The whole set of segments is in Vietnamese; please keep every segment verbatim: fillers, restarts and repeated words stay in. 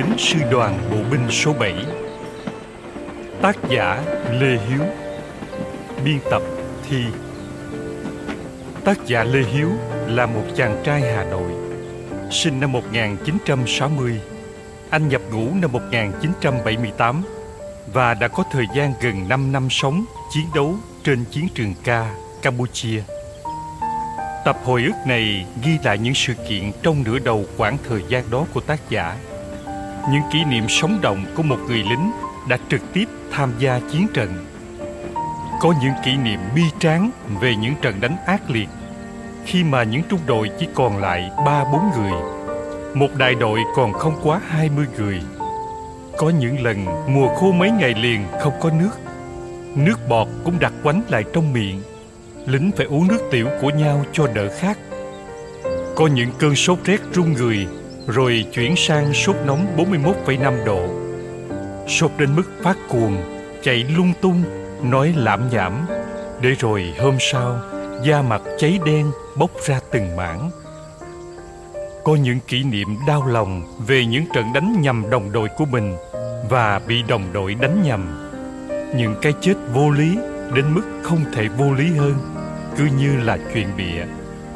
lính sư đoàn bộ binh số bảy. Tác giả Lê Hiếu. Biên tập Thi. Tác giả Lê Hiếu là một chàng trai Hà Nội, sinh năm một nghìn chín trăm sáu mươi. Anh nhập ngũ năm một nghìn chín trăm bảy mươi tám và đã có thời gian gần năm năm sống, chiến đấu trên chiến trường Ca, Campuchia. Tập hồi ức này ghi lại những sự kiện trong nửa đầu quãng thời gian đó của tác giả. Những kỷ niệm sống động của một người lính đã trực tiếp tham gia chiến trận. Có những kỷ niệm bi tráng về những trận đánh ác liệt, khi mà những trung đội chỉ còn lại ba bốn người, một đại đội còn không quá hai mươi người. Có những lần mùa khô mấy ngày liền không có nước, nước bọt cũng đặc quánh lại trong miệng, lính phải uống nước tiểu của nhau cho đỡ khát. Có những cơn sốt rét run người, rồi chuyển sang sốt nóng bốn mươi mốt phẩy năm độ. Sốt đến mức phát cuồng, chạy lung tung, nói lảm nhảm, để rồi hôm sau da mặt cháy đen bốc ra từng mảng. Có những kỷ niệm đau lòng về những trận đánh nhầm đồng đội của mình và bị đồng đội đánh nhầm. Những cái chết vô lý đến mức không thể vô lý hơn, cứ như là chuyện bịa.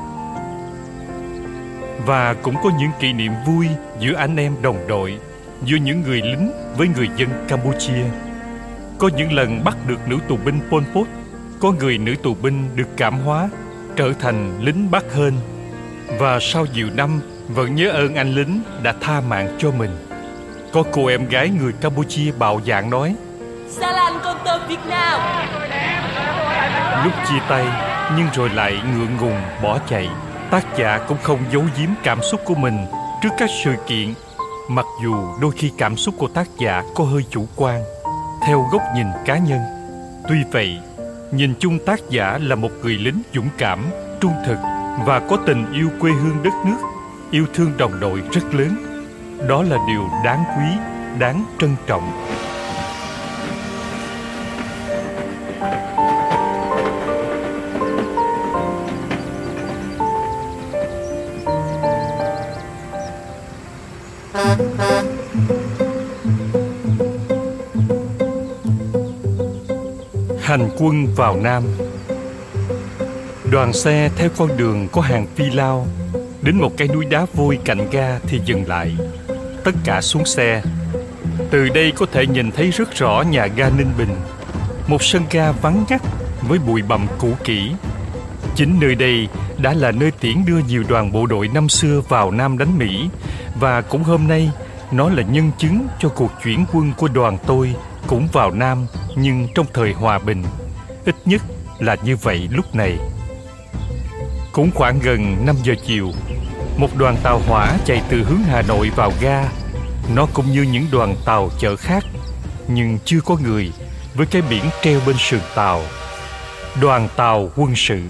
Và cũng có những kỷ niệm vui giữa anh em đồng đội, giữa những người lính với người dân Campuchia. Có những lần bắt được nữ tù binh Pol Pot, có người nữ tù binh được cảm hóa, trở thành lính Bắc Hên. Và sau nhiều năm vẫn nhớ ơn anh lính đã tha mạng cho mình. Có cô em gái người Campuchia bạo dạn nói: Salam con tôm Việt Nam. Lúc chia tay nhưng rồi lại ngượng ngùng bỏ chạy, tác giả cũng không giấu giếm cảm xúc của mình trước các sự kiện, mặc dù đôi khi cảm xúc của tác giả có hơi chủ quan, theo góc nhìn cá nhân. Tuy vậy, nhìn chung tác giả là một người lính dũng cảm, trung thực và có tình yêu quê hương đất nước, yêu thương đồng đội rất lớn. Đó là điều đáng quý, đáng trân trọng. Hành quân vào Nam. Đoàn xe theo con đường có hàng phi lao, đến một cái núi đá vôi cạnh ga thì dừng lại. Tất cả xuống xe. Từ đây có thể nhìn thấy rất rõ nhà ga Ninh Bình, một sân ga vắng ngắt với bụi bặm cũ kỹ. Chính nơi đây đã là nơi tiễn đưa nhiều đoàn bộ đội năm xưa vào Nam đánh Mỹ, và cũng hôm nay nó là nhân chứng cho cuộc chuyển quân của đoàn tôi cũng vào Nam, nhưng trong thời hòa bình. Ít nhất là như vậy lúc này. Cũng khoảng gần năm giờ chiều, một đoàn tàu hỏa chạy từ hướng Hà Nội vào ga. Nó cũng như những đoàn tàu chở khác, nhưng chưa có người, với cái biển treo bên sườn tàu: Đoàn tàu quân sự.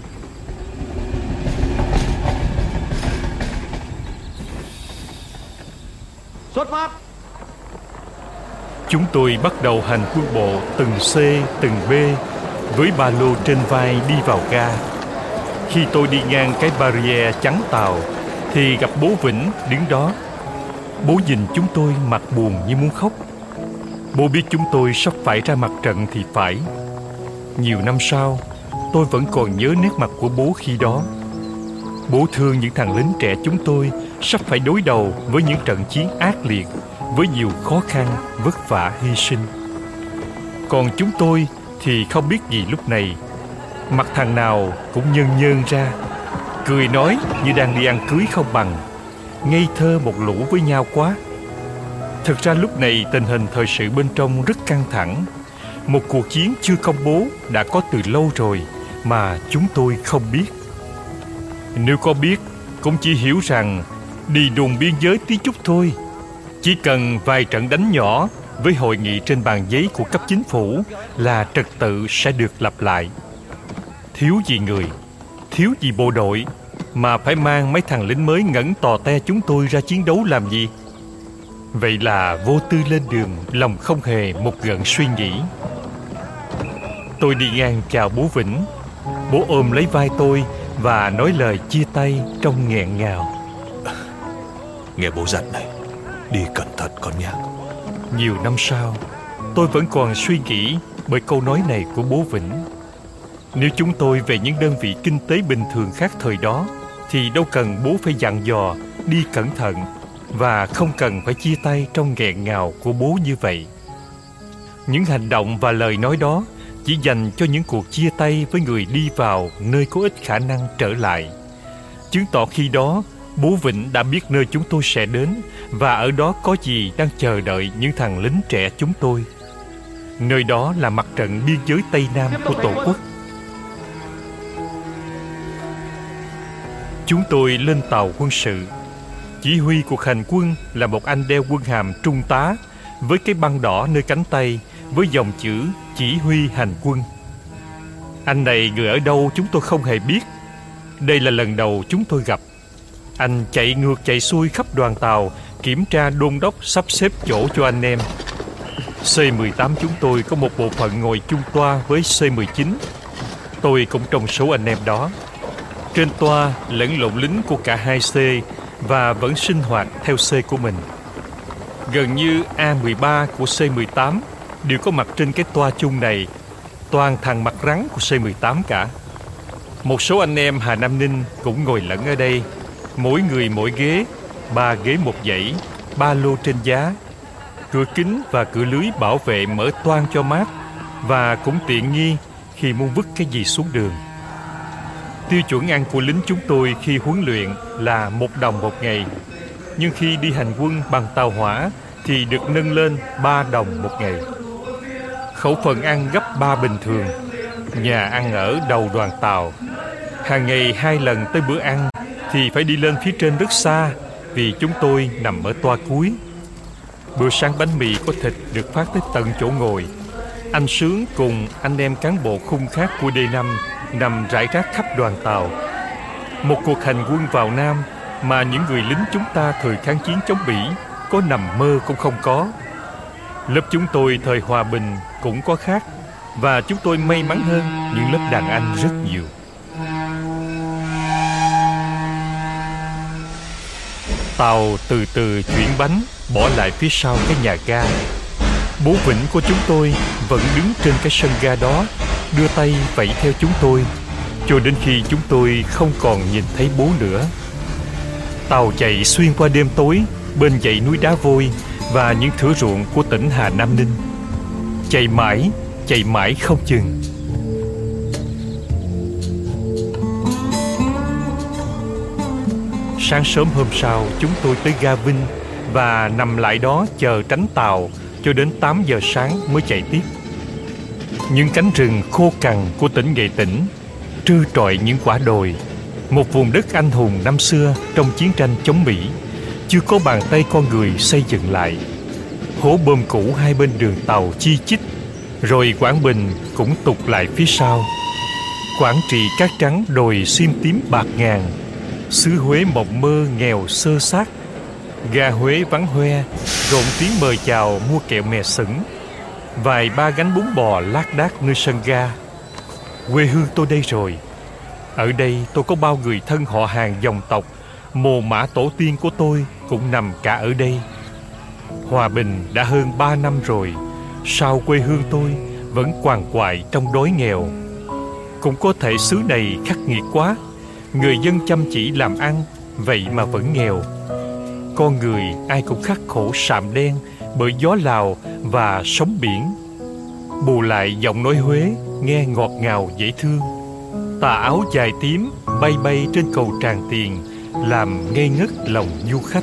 Xuất phát. Chúng tôi bắt đầu hành quân bộ từng C, từng B, với ba lô trên vai đi vào ga. Khi tôi đi ngang cái barrier chắn tàu thì gặp bố Vĩnh đứng đó. Bố nhìn chúng tôi mặt buồn như muốn khóc. Bố biết chúng tôi sắp phải ra mặt trận thì phải. Nhiều năm sau, tôi vẫn còn nhớ nét mặt của bố khi đó. Bố thương những thằng lính trẻ chúng tôi sắp phải đối đầu với những trận chiến ác liệt, với nhiều khó khăn, vất vả, hy sinh. Còn chúng tôi thì không biết gì lúc này. Mặt thằng nào cũng nhơn nhơn ra, cười nói như đang đi ăn cưới không bằng, ngây thơ một lũ với nhau quá. Thực ra lúc này tình hình thời sự bên trong rất căng thẳng. Một cuộc chiến chưa công bố đã có từ lâu rồi mà chúng tôi không biết. Nếu có biết, cũng chỉ hiểu rằng đi đồn biên giới tí chút thôi. Chỉ cần vài trận đánh nhỏ với hội nghị trên bàn giấy của cấp chính phủ là trật tự sẽ được lập lại. Thiếu gì người, thiếu gì bộ đội, mà phải mang mấy thằng lính mới ngẩn tò te chúng tôi ra chiến đấu làm gì? Vậy là vô tư lên đường, lòng không hề một gợn suy nghĩ. Tôi đi ngang chào bố Vĩnh. Bố ôm lấy vai tôi và nói lời chia tay trong nghẹn ngào. Nghe bố dặn này, Đi cẩn thận con nhé. Nhiều năm sau, tôi vẫn còn suy nghĩ bởi câu nói này của bố Vĩnh. Nếu chúng tôi về những đơn vị kinh tế bình thường khác thời đó, thì đâu cần bố phải dặn dò đi cẩn thận, và không cần phải chia tay trong nghẹn ngào của bố như vậy. Những hành động và lời nói đó chỉ dành cho những cuộc chia tay với người đi vào nơi có ít khả năng trở lại, chứng tỏ khi đó bố Vĩnh đã biết nơi chúng tôi sẽ đến, và ở đó có gì đang chờ đợi những thằng lính trẻ chúng tôi. Nơi đó là mặt trận biên giới Tây Nam của Tổ quốc. Chúng tôi lên tàu quân sự. Chỉ huy cuộc hành quân là một anh đeo quân hàm trung tá, với cái băng đỏ nơi cánh tay, với dòng chữ chỉ huy hành quân. Anh này người ở đâu chúng tôi không hề biết. Đây là lần đầu chúng tôi gặp. Anh chạy ngược chạy xuôi khắp đoàn tàu, kiểm tra đôn đốc sắp xếp chỗ cho anh em. C mười tám chúng tôi có một bộ phận ngồi chung toa với C mười chín. Tôi cũng trong số anh em đó. Trên toa lẫn lộn lính của cả hai C, và vẫn sinh hoạt theo C của mình. Gần như A mười ba của C mười tám đều có mặt trên cái toa chung này. Toàn thằng mặt rắn của C mười tám cả. Một số anh em Hà Nam Ninh cũng ngồi lẫn ở đây, mỗi người mỗi ghế, ba ghế một dãy, ba lô trên giá. Cửa kính và cửa lưới bảo vệ mở toang cho mát, và cũng tiện nghi khi muốn vứt cái gì xuống đường. Tiêu chuẩn ăn của lính chúng tôi khi huấn luyện là một đồng một ngày, nhưng khi đi hành quân bằng tàu hỏa thì được nâng lên ba đồng một ngày. Khẩu phần ăn gấp ba bình thường. Nhà ăn ở đầu đoàn tàu. Hàng ngày hai lần tới bữa ăn thì phải đi lên phía trên rất xa, vì chúng tôi nằm ở toa cuối. Bữa sáng bánh mì có thịt được phát tới tận chỗ ngồi. Anh Sướng cùng anh em cán bộ khung khác của D năm nằm rải rác khắp đoàn tàu. Một cuộc hành quân vào Nam mà những người lính chúng ta thời kháng chiến chống Bỉ có nằm mơ cũng không có. Lớp chúng tôi thời hòa bình cũng có khác, và chúng tôi may mắn hơn những lớp đàn anh rất nhiều. Tàu từ từ chuyển bánh, bỏ lại phía sau cái nhà ga. Bố Vĩnh của chúng tôi vẫn đứng trên cái sân ga đó, đưa tay vẫy theo chúng tôi, cho đến khi chúng tôi không còn nhìn thấy bố nữa. Tàu chạy xuyên qua đêm tối, bên dãy núi đá vôi và những thửa ruộng của tỉnh Hà Nam Ninh. Chạy mãi, chạy mãi không chừng. Sáng sớm hôm sau, chúng tôi tới ga Vinh và nằm lại đó chờ tránh tàu cho đến tám giờ sáng mới chạy tiếp. Những cánh rừng khô cằn của tỉnh Nghệ Tĩnh, trơ trọi những quả đồi, một vùng đất anh hùng năm xưa trong chiến tranh chống Mỹ, chưa có bàn tay con người xây dựng lại. Hố bơm cũ hai bên đường tàu chi chít, rồi Quảng Bình cũng tụt lại phía sau. Quảng Trị cát trắng đồi xiêm tím bạc ngàn, xứ Huế mộng mơ nghèo sơ xác. Ga Huế vắng hoe, rộn tiếng mời chào mua kẹo mè sửng. Vài ba gánh bún bò lác đác nơi sân ga. Quê hương tôi đây rồi. Ở đây tôi có bao người thân họ hàng dòng tộc, mồ mả tổ tiên của tôi cũng nằm cả ở đây. Hòa bình đã hơn ba năm rồi, sao quê hương tôi vẫn quằn quại trong đói nghèo? Cũng có thể xứ này khắc nghiệt quá, người dân chăm chỉ làm ăn, vậy mà vẫn nghèo. Con người ai cũng khắc khổ sạm đen bởi gió Lào và sóng biển. Bù lại giọng nói Huế nghe ngọt ngào dễ thương. Tà áo dài tím bay bay trên cầu Tràng Tiền, làm ngây ngất lòng du khách.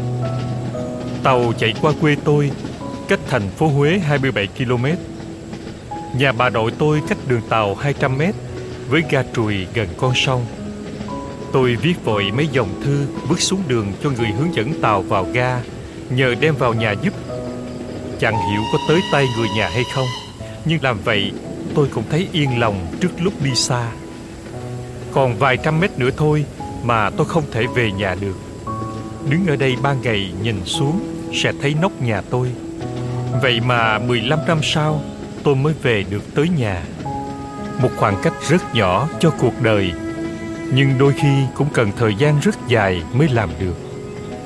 Tàu chạy qua quê tôi, cách thành phố Huế hai mươi bảy ki lô mét. Nhà bà nội tôi cách đường tàu hai trăm mét, với ga Trùi gần con sông. Tôi viết vội mấy dòng thư vứt xuống đường cho người hướng dẫn tàu vào ga, nhờ đem vào nhà giúp. Chẳng hiểu có tới tay người nhà hay không, nhưng làm vậy tôi cũng thấy yên lòng trước lúc đi xa. Còn vài trăm mét nữa thôi mà tôi không thể về nhà được. Đứng ở đây ban ngày nhìn xuống sẽ thấy nóc nhà tôi. Vậy mà mười lăm năm sau tôi mới về được tới nhà. Một khoảng cách rất nhỏ cho cuộc đời, nhưng đôi khi cũng cần thời gian rất dài mới làm được.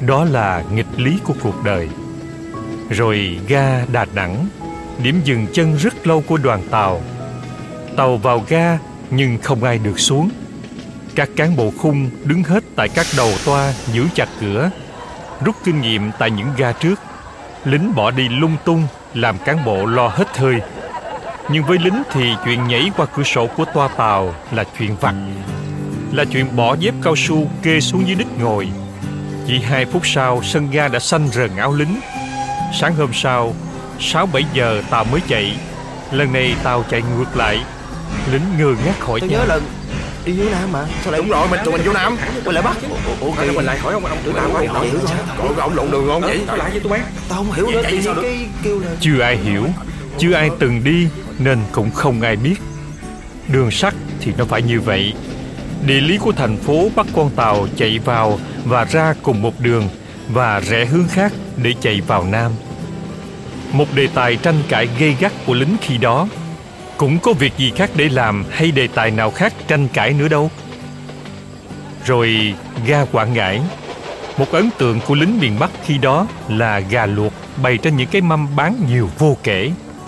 Đó là nghịch lý của cuộc đời. Rồi ga Đà Nẵng, điểm dừng chân rất lâu của đoàn tàu. Tàu vào ga nhưng không ai được xuống. Các cán bộ khung đứng hết tại các đầu toa giữ chặt cửa. Rút kinh nghiệm tại những ga trước, lính bỏ đi lung tung làm cán bộ lo hết hơi. Nhưng với lính thì chuyện nhảy qua cửa sổ của toa tàu là chuyện vặt, là chuyện bỏ dép cao su kê xuống dưới đít ngồi. Chỉ hai phút sau sân ga đã xanh rần áo lính. Sáng hôm sau, sáu bảy giờ tàu mới chạy. Lần này tàu chạy ngược lại. Lính ngơ ngác hỏi Tôi nhau. nhớ lần đi vô Nam mà. Sao lại Đúng rồi, mình tụi mình vô Nam. Quay lại Bắc. Ủa Ủa, mình lại hỏi ông ông tụi tao hỏi hỏi hiểu rồi. Còn ông lộn đường không vậy? Sao lại với tụi bay? Tao không hiểu nữa. Tự nhiên cái kêu là Chưa ai hiểu, chưa ai từng đi nên cũng không ai biết. Đường sắt thì nó phải như vậy. Địa lý của thành phố bắt con tàu chạy vào và ra cùng một đường và rẽ hướng khác để chạy vào Nam. Một đề tài tranh cãi gay gắt của lính khi đó. Cũng có việc gì khác để làm hay đề tài nào khác tranh cãi nữa đâu. Rồi ga Quảng Ngãi. Một ấn tượng của lính miền Bắc khi đó là gà luộc bày trên những cái mâm bán nhiều vô kể.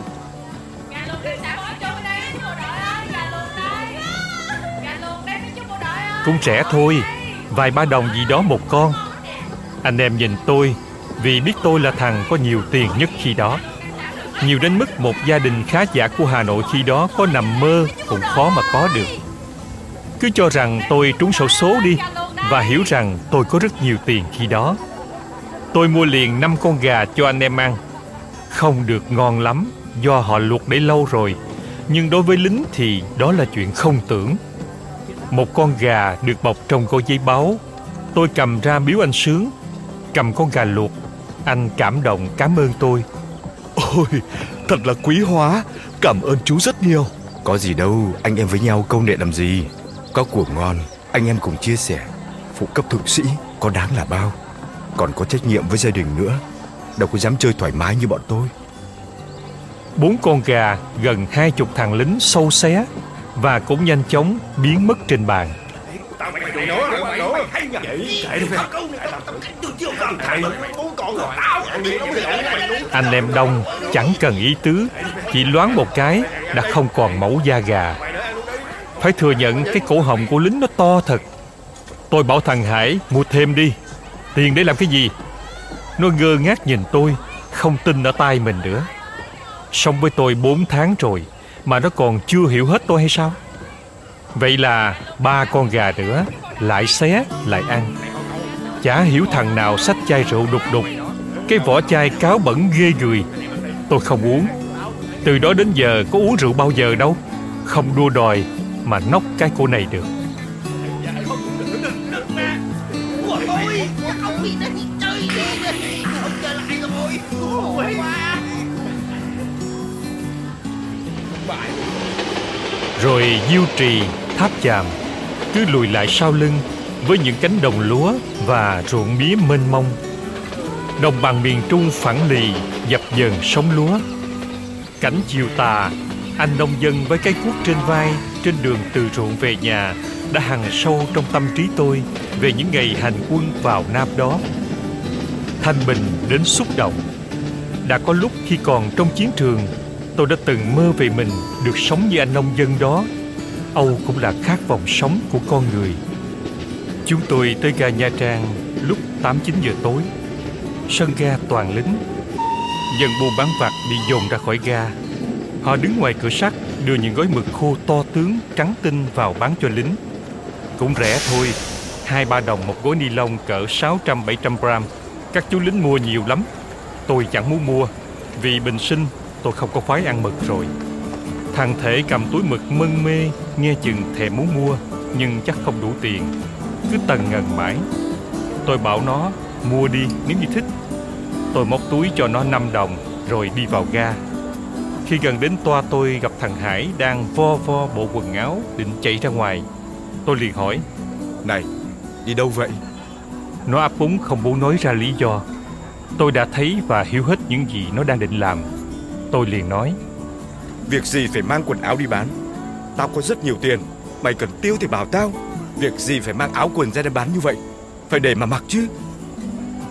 Cũng rẻ thôi, vài ba đồng gì đó một con. Anh em nhìn tôi vì biết tôi là thằng có nhiều tiền nhất khi đó. Nhiều đến mức một gia đình khá giả của Hà Nội khi đó có nằm mơ cũng khó mà có được. Cứ cho rằng tôi trúng xổ số đi và hiểu rằng tôi có rất nhiều tiền khi đó. Tôi mua liền năm con gà cho anh em ăn. Không được ngon lắm do họ luộc để lâu rồi, nhưng đối với lính thì đó là chuyện không tưởng. Một con gà được bọc trong gói giấy báu. Tôi cầm ra biếu anh Sướng. Cầm con gà luộc, anh cảm động cảm ơn tôi. Ôi, thật là quý hóa. Cảm ơn chú rất nhiều. Có gì đâu, anh em với nhau câu nệ làm gì. Có của ngon, anh em cùng chia sẻ. Phụ cấp thượng sĩ có đáng là bao. Còn có trách nhiệm với gia đình nữa. Đâu có dám chơi thoải mái như bọn tôi. Bốn con gà gần hai chục thằng lính sâu xé và cũng nhanh chóng biến mất trên bàn. Anh em đông chẳng cần ý tứ, chỉ loáng một cái đã không còn mẩu da gà. Phải thừa nhận cái cổ họng của lính nó to thật. Tôi bảo thằng Hải mua thêm đi. Tiền để làm cái gì? Nó ngơ ngác nhìn tôi, không tin ở tai mình nữa. Sống với tôi bốn tháng rồi mà nó còn chưa hiểu hết tôi hay sao? Vậy là ba con gà nữa, lại xé, lại ăn. Chả hiểu thằng nào xách chai rượu đục đục. Cái vỏ chai cáo bẩn ghê người. Tôi không uống. Từ đó đến giờ có uống rượu bao giờ đâu. Không đua đòi mà nốc cái cô này được. Rồi Diêu Trì, Tháp Chàm cứ lùi lại sau lưng với những cánh đồng lúa và ruộng mía mênh mông. Đồng bằng miền Trung phẳng lì dập dờn sống lúa. Cảnh chiều tà, anh nông dân với cái cuốc trên vai trên đường từ ruộng về nhà đã hằn sâu trong tâm trí tôi về những ngày hành quân vào Nam đó. Thanh bình đến xúc động. Đã có lúc khi còn trong chiến trường, tôi đã từng mơ về mình được sống như anh nông dân đó. Âu cũng là khát vọng sống của con người. Chúng tôi tới ga Nha Trang lúc tám chín giờ tối. Sân ga toàn lính. Dân buôn bán vặt bị dồn ra khỏi ga. Họ đứng ngoài cửa sắt đưa những gói mực khô to tướng trắng tinh vào bán cho lính. Cũng rẻ thôi, hai ba đồng một gói ni lông cỡ sáu trăm bảy trăm gram. Các chú lính mua nhiều lắm. Tôi chẳng muốn mua, vì bình sinh tôi không có khoái ăn mực rồi. Thằng Thể cầm túi mực mân mê, nghe chừng thèm muốn mua, nhưng chắc không đủ tiền. Cứ tần ngần mãi. Tôi bảo nó mua đi nếu như thích. Tôi móc túi cho nó năm đồng rồi đi vào ga. Khi gần đến toa tôi gặp thằng Hải đang vo vo bộ quần áo định chạy ra ngoài. Tôi liền hỏi: Này, đi đâu vậy? Nó ấp úng không muốn nói ra lý do. Tôi đã thấy và hiểu hết những gì nó đang định làm. Tôi liền nói: Việc gì phải mang quần áo đi bán? Tao có rất nhiều tiền. Mày cần tiêu thì bảo tao. Việc gì phải mang áo quần ra đây bán như vậy? Phải để mà mặc chứ.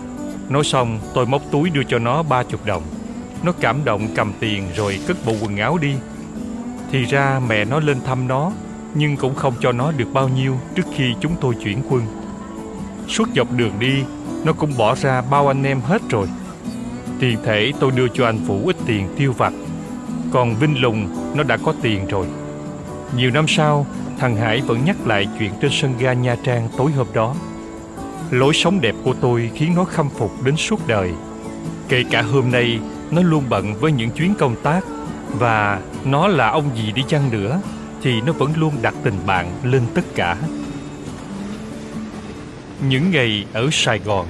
Nói xong tôi móc túi đưa cho nó ba chục đồng. Nó cảm động cầm tiền rồi cất bộ quần áo đi. Thì ra mẹ nó lên thăm nó, nhưng cũng không cho nó được bao nhiêu trước khi chúng tôi chuyển quân. Suốt dọc đường đi, nó cũng bỏ ra bao anh em hết rồi. Tiền thể tôi đưa cho anh Vũ ít tiền tiêu vặt, còn Vinh Lùng nó đã có tiền rồi. Nhiều năm sau, thằng Hải vẫn nhắc lại chuyện trên sân ga Nha Trang tối hôm đó. Lối sống đẹp của tôi khiến nó khâm phục đến suốt đời. Kể cả hôm nay, nó luôn bận với những chuyến công tác, và nó là ông gì đi chăng nữa thì nó vẫn luôn đặt tình bạn lên tất cả. Những ngày ở Sài Gòn.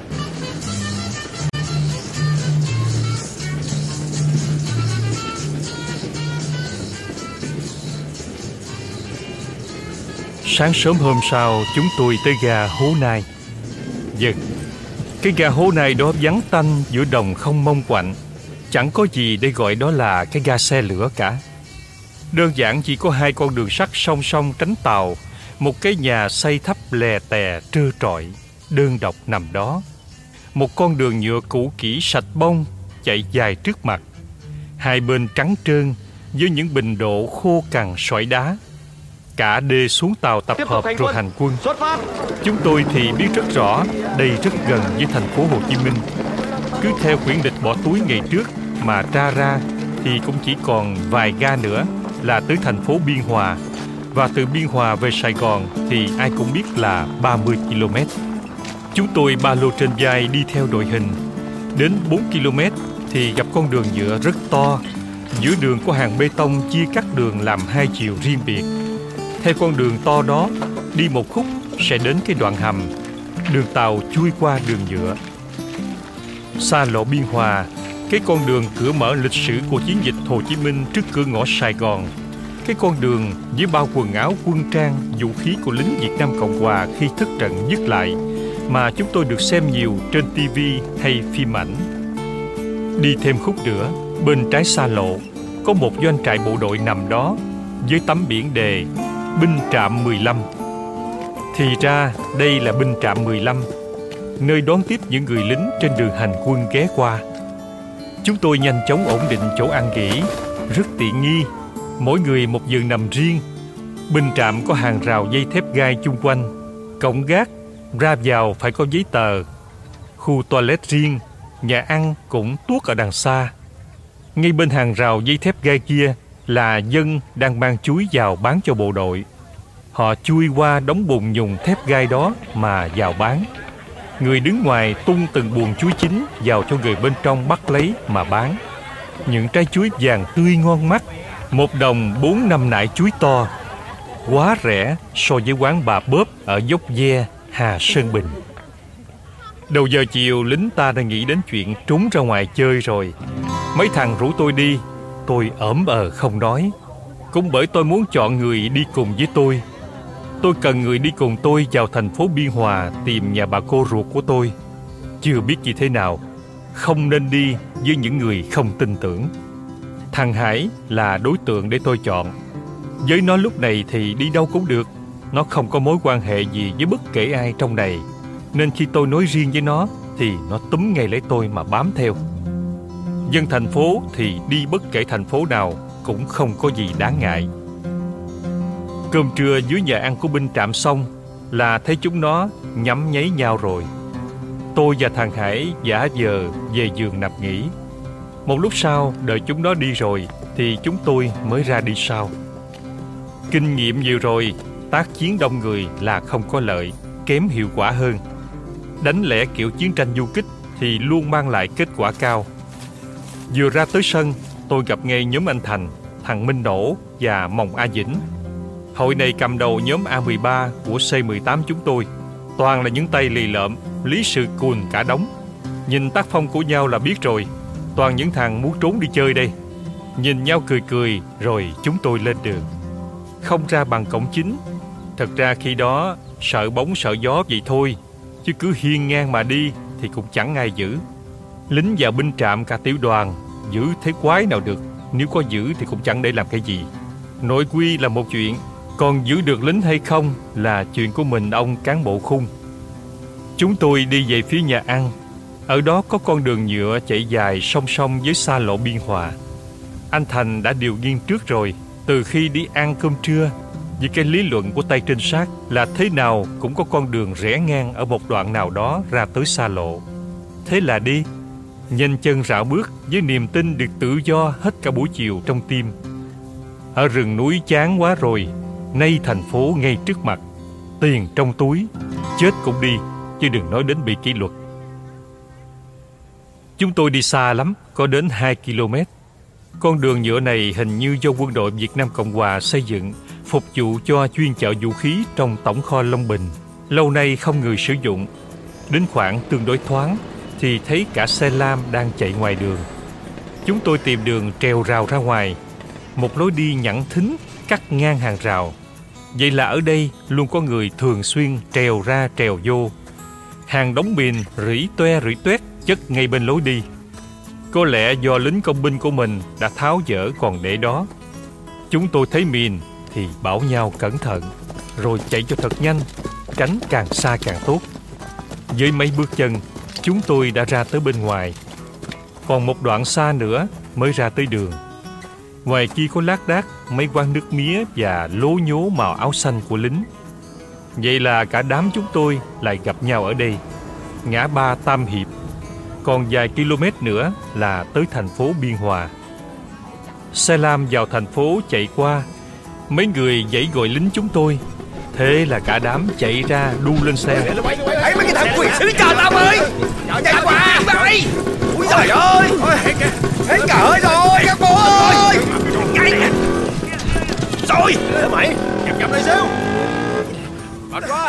Sáng sớm hôm sau, chúng tôi tới ga Hố Nai. Dần, cái ga Hố Nai đó vắng tanh giữa đồng không mông quạnh. Chẳng có gì để gọi đó là cái ga xe lửa cả. Đơn giản chỉ có hai con đường sắt song song tránh tàu, một cái nhà xây thấp lè tè trơ trọi, đơn độc nằm đó. Một con đường nhựa cũ kỹ sạch bông chạy dài trước mặt. Hai bên trắng trơn với những bình độ khô cằn sỏi đá. Cả đê xuống tàu tập hợp rồi hành quân. Chúng tôi thì biết rất rõ đây rất gần với thành phố Hồ Chí Minh. Cứ theo quyển lịch bỏ túi ngày trước mà tra ra thì cũng chỉ còn vài ga nữa là tới thành phố Biên Hòa. Và từ Biên Hòa về Sài Gòn thì ai cũng biết là ba mươi ki lô mét. Chúng tôi ba lô trên vai đi theo đội hình. Đến bốn ki lô mét thì gặp con đường nhựa rất to. Giữa đường có hàng bê tông chia cắt đường làm hai chiều riêng biệt. Theo con đường to đó, đi một khúc sẽ đến cái đoạn hầm. Đường tàu chui qua đường nhựa. Xa lộ Biên Hòa, cái con đường cửa mở lịch sử của chiến dịch Hồ Chí Minh trước cửa ngõ Sài Gòn. Cái con đường với bao quần áo quân trang, vũ khí của lính Việt Nam Cộng Hòa khi thất trận dứt lại, mà chúng tôi được xem nhiều trên ti vi hay phim ảnh. Đi thêm khúc nữa, bên trái xa lộ, có một doanh trại bộ đội nằm đó, với tấm biển đề Binh trạm mười lăm. Thì ra đây là binh trạm mười lăm, nơi đón tiếp những người lính trên đường hành quân ghé qua. Chúng tôi nhanh chóng ổn định chỗ ăn nghỉ, rất tiện nghi, mỗi người một giường nằm riêng. Binh trạm có hàng rào dây thép gai chung quanh, cổng gác, ra vào phải có giấy tờ. Khu toilet riêng, nhà ăn cũng tuốt ở đằng xa. Ngay bên hàng rào dây thép gai kia là dân đang mang chuối vào bán cho bộ đội. Họ chui qua đống bùn nhùng thép gai đó mà vào bán. Người đứng ngoài tung từng buồng chuối chín vào cho người bên trong bắt lấy mà bán. Những trái chuối vàng tươi ngon mắt, một đồng bốn năm nải chuối to. Quá rẻ so với quán bà Bóp ở Dốc Ve, Hà Sơn Bình. Đầu giờ chiều, lính ta đã nghĩ đến chuyện trốn ra ngoài chơi rồi. Mấy thằng rủ tôi đi, tôi ỡm ờ không nói. Cũng bởi tôi muốn chọn người đi cùng với tôi. Tôi cần người đi cùng tôi vào thành phố Biên Hòa tìm nhà bà cô ruột của tôi. Chưa biết như thế nào, không nên đi với những người không tin tưởng. Thằng Hải là đối tượng để tôi chọn. Với nó lúc này thì đi đâu cũng được. Nó không có mối quan hệ gì với bất kể ai trong này, nên khi tôi nói riêng với nó thì nó túm ngay lấy tôi mà bám theo. Dân thành phố thì đi bất kể thành phố nào cũng không có gì đáng ngại. Cơm trưa dưới nhà ăn của binh trạm xong là thấy chúng nó nhắm nháy nhau rồi. Tôi và thằng Hải giả vờ về giường nằm nghỉ. Một lúc sau đợi chúng nó đi rồi thì chúng tôi mới ra đi sau. Kinh nghiệm nhiều rồi, tác chiến đông người là không có lợi, kém hiệu quả hơn. Đánh lẻ kiểu chiến tranh du kích thì luôn mang lại kết quả cao. Vừa ra tới sân, tôi gặp ngay nhóm anh Thành, thằng Minh Nổ và Mồng A Vĩnh. Hội này cầm đầu nhóm A mười ba của C mười tám chúng tôi. Toàn là những tay lì lợm, lý sự cùn cả đống. Nhìn tác phong của nhau là biết rồi, toàn những thằng muốn trốn đi chơi đây. Nhìn nhau cười cười rồi chúng tôi lên đường. Không ra bằng cổng chính. Thật ra khi đó sợ bóng sợ gió vậy thôi, chứ cứ hiên ngang mà đi thì cũng chẳng ai giữ. Lính vào binh trạm cả tiểu đoàn, giữ thế quái nào được. Nếu có giữ thì cũng chẳng để làm cái gì. Nội quy là một chuyện, còn giữ được lính hay không là chuyện của mình ông cán bộ khung. Chúng tôi đi về phía nhà ăn. Ở đó có con đường nhựa chạy dài song song với xa lộ Biên Hòa. Anh Thành đã điều nghiên trước rồi, từ khi đi ăn cơm trưa, vì cái lý luận của tay trinh sát là thế nào cũng có con đường rẽ ngang ở một đoạn nào đó ra tới xa lộ. Thế là đi, nhanh chân rảo bước với niềm tin được tự do hết cả buổi chiều trong tim. Ở rừng núi chán quá rồi, nay thành phố ngay trước mặt, tiền trong túi, chết cũng đi, chứ đừng nói đến bị kỷ luật. Chúng tôi đi xa lắm, có đến hai ki lô mét. Con đường nhựa này hình như do quân đội Việt Nam Cộng Hòa xây dựng, phục vụ cho chuyên chở vũ khí trong tổng kho Long Bình. Lâu nay không người sử dụng. Đến khoảng tương đối thoáng thì thấy cả xe lam đang chạy ngoài đường. Chúng tôi tìm đường trèo rào ra ngoài, một lối đi nhẵn thính cắt ngang hàng rào. Vậy là ở đây luôn có người thường xuyên trèo ra trèo vô. Hàng đóng mìn rỉ toe rỉ toét chất ngay bên lối đi. Có lẽ do lính công binh của mình đã tháo dỡ còn để đó. Chúng tôi thấy mìn thì bảo nhau cẩn thận, rồi chạy cho thật nhanh, tránh càng xa càng tốt. Với mấy bước chân, chúng tôi đã ra tới bên ngoài. Còn một đoạn xa nữa mới ra tới đường. Ngoài kia có lác đác mấy quán nước mía và lố nhố màu áo xanh của lính. Vậy là cả đám chúng tôi lại gặp nhau ở đây, ngã ba Tam Hiệp. Còn vài km nữa là tới thành phố Biên Hòa. Xe lam vào thành phố chạy qua, mấy người giãy gọi lính chúng tôi. Thế là cả đám chạy ra đu lên xe. Mấy cái thằng quỷ sứ trời tao ơi! Chạy qua! Ui trời ơi! Hết cả ơi rồi! Các cô ơi! Rồi! Mày! Chậm chậm đây xíu! Bật qua!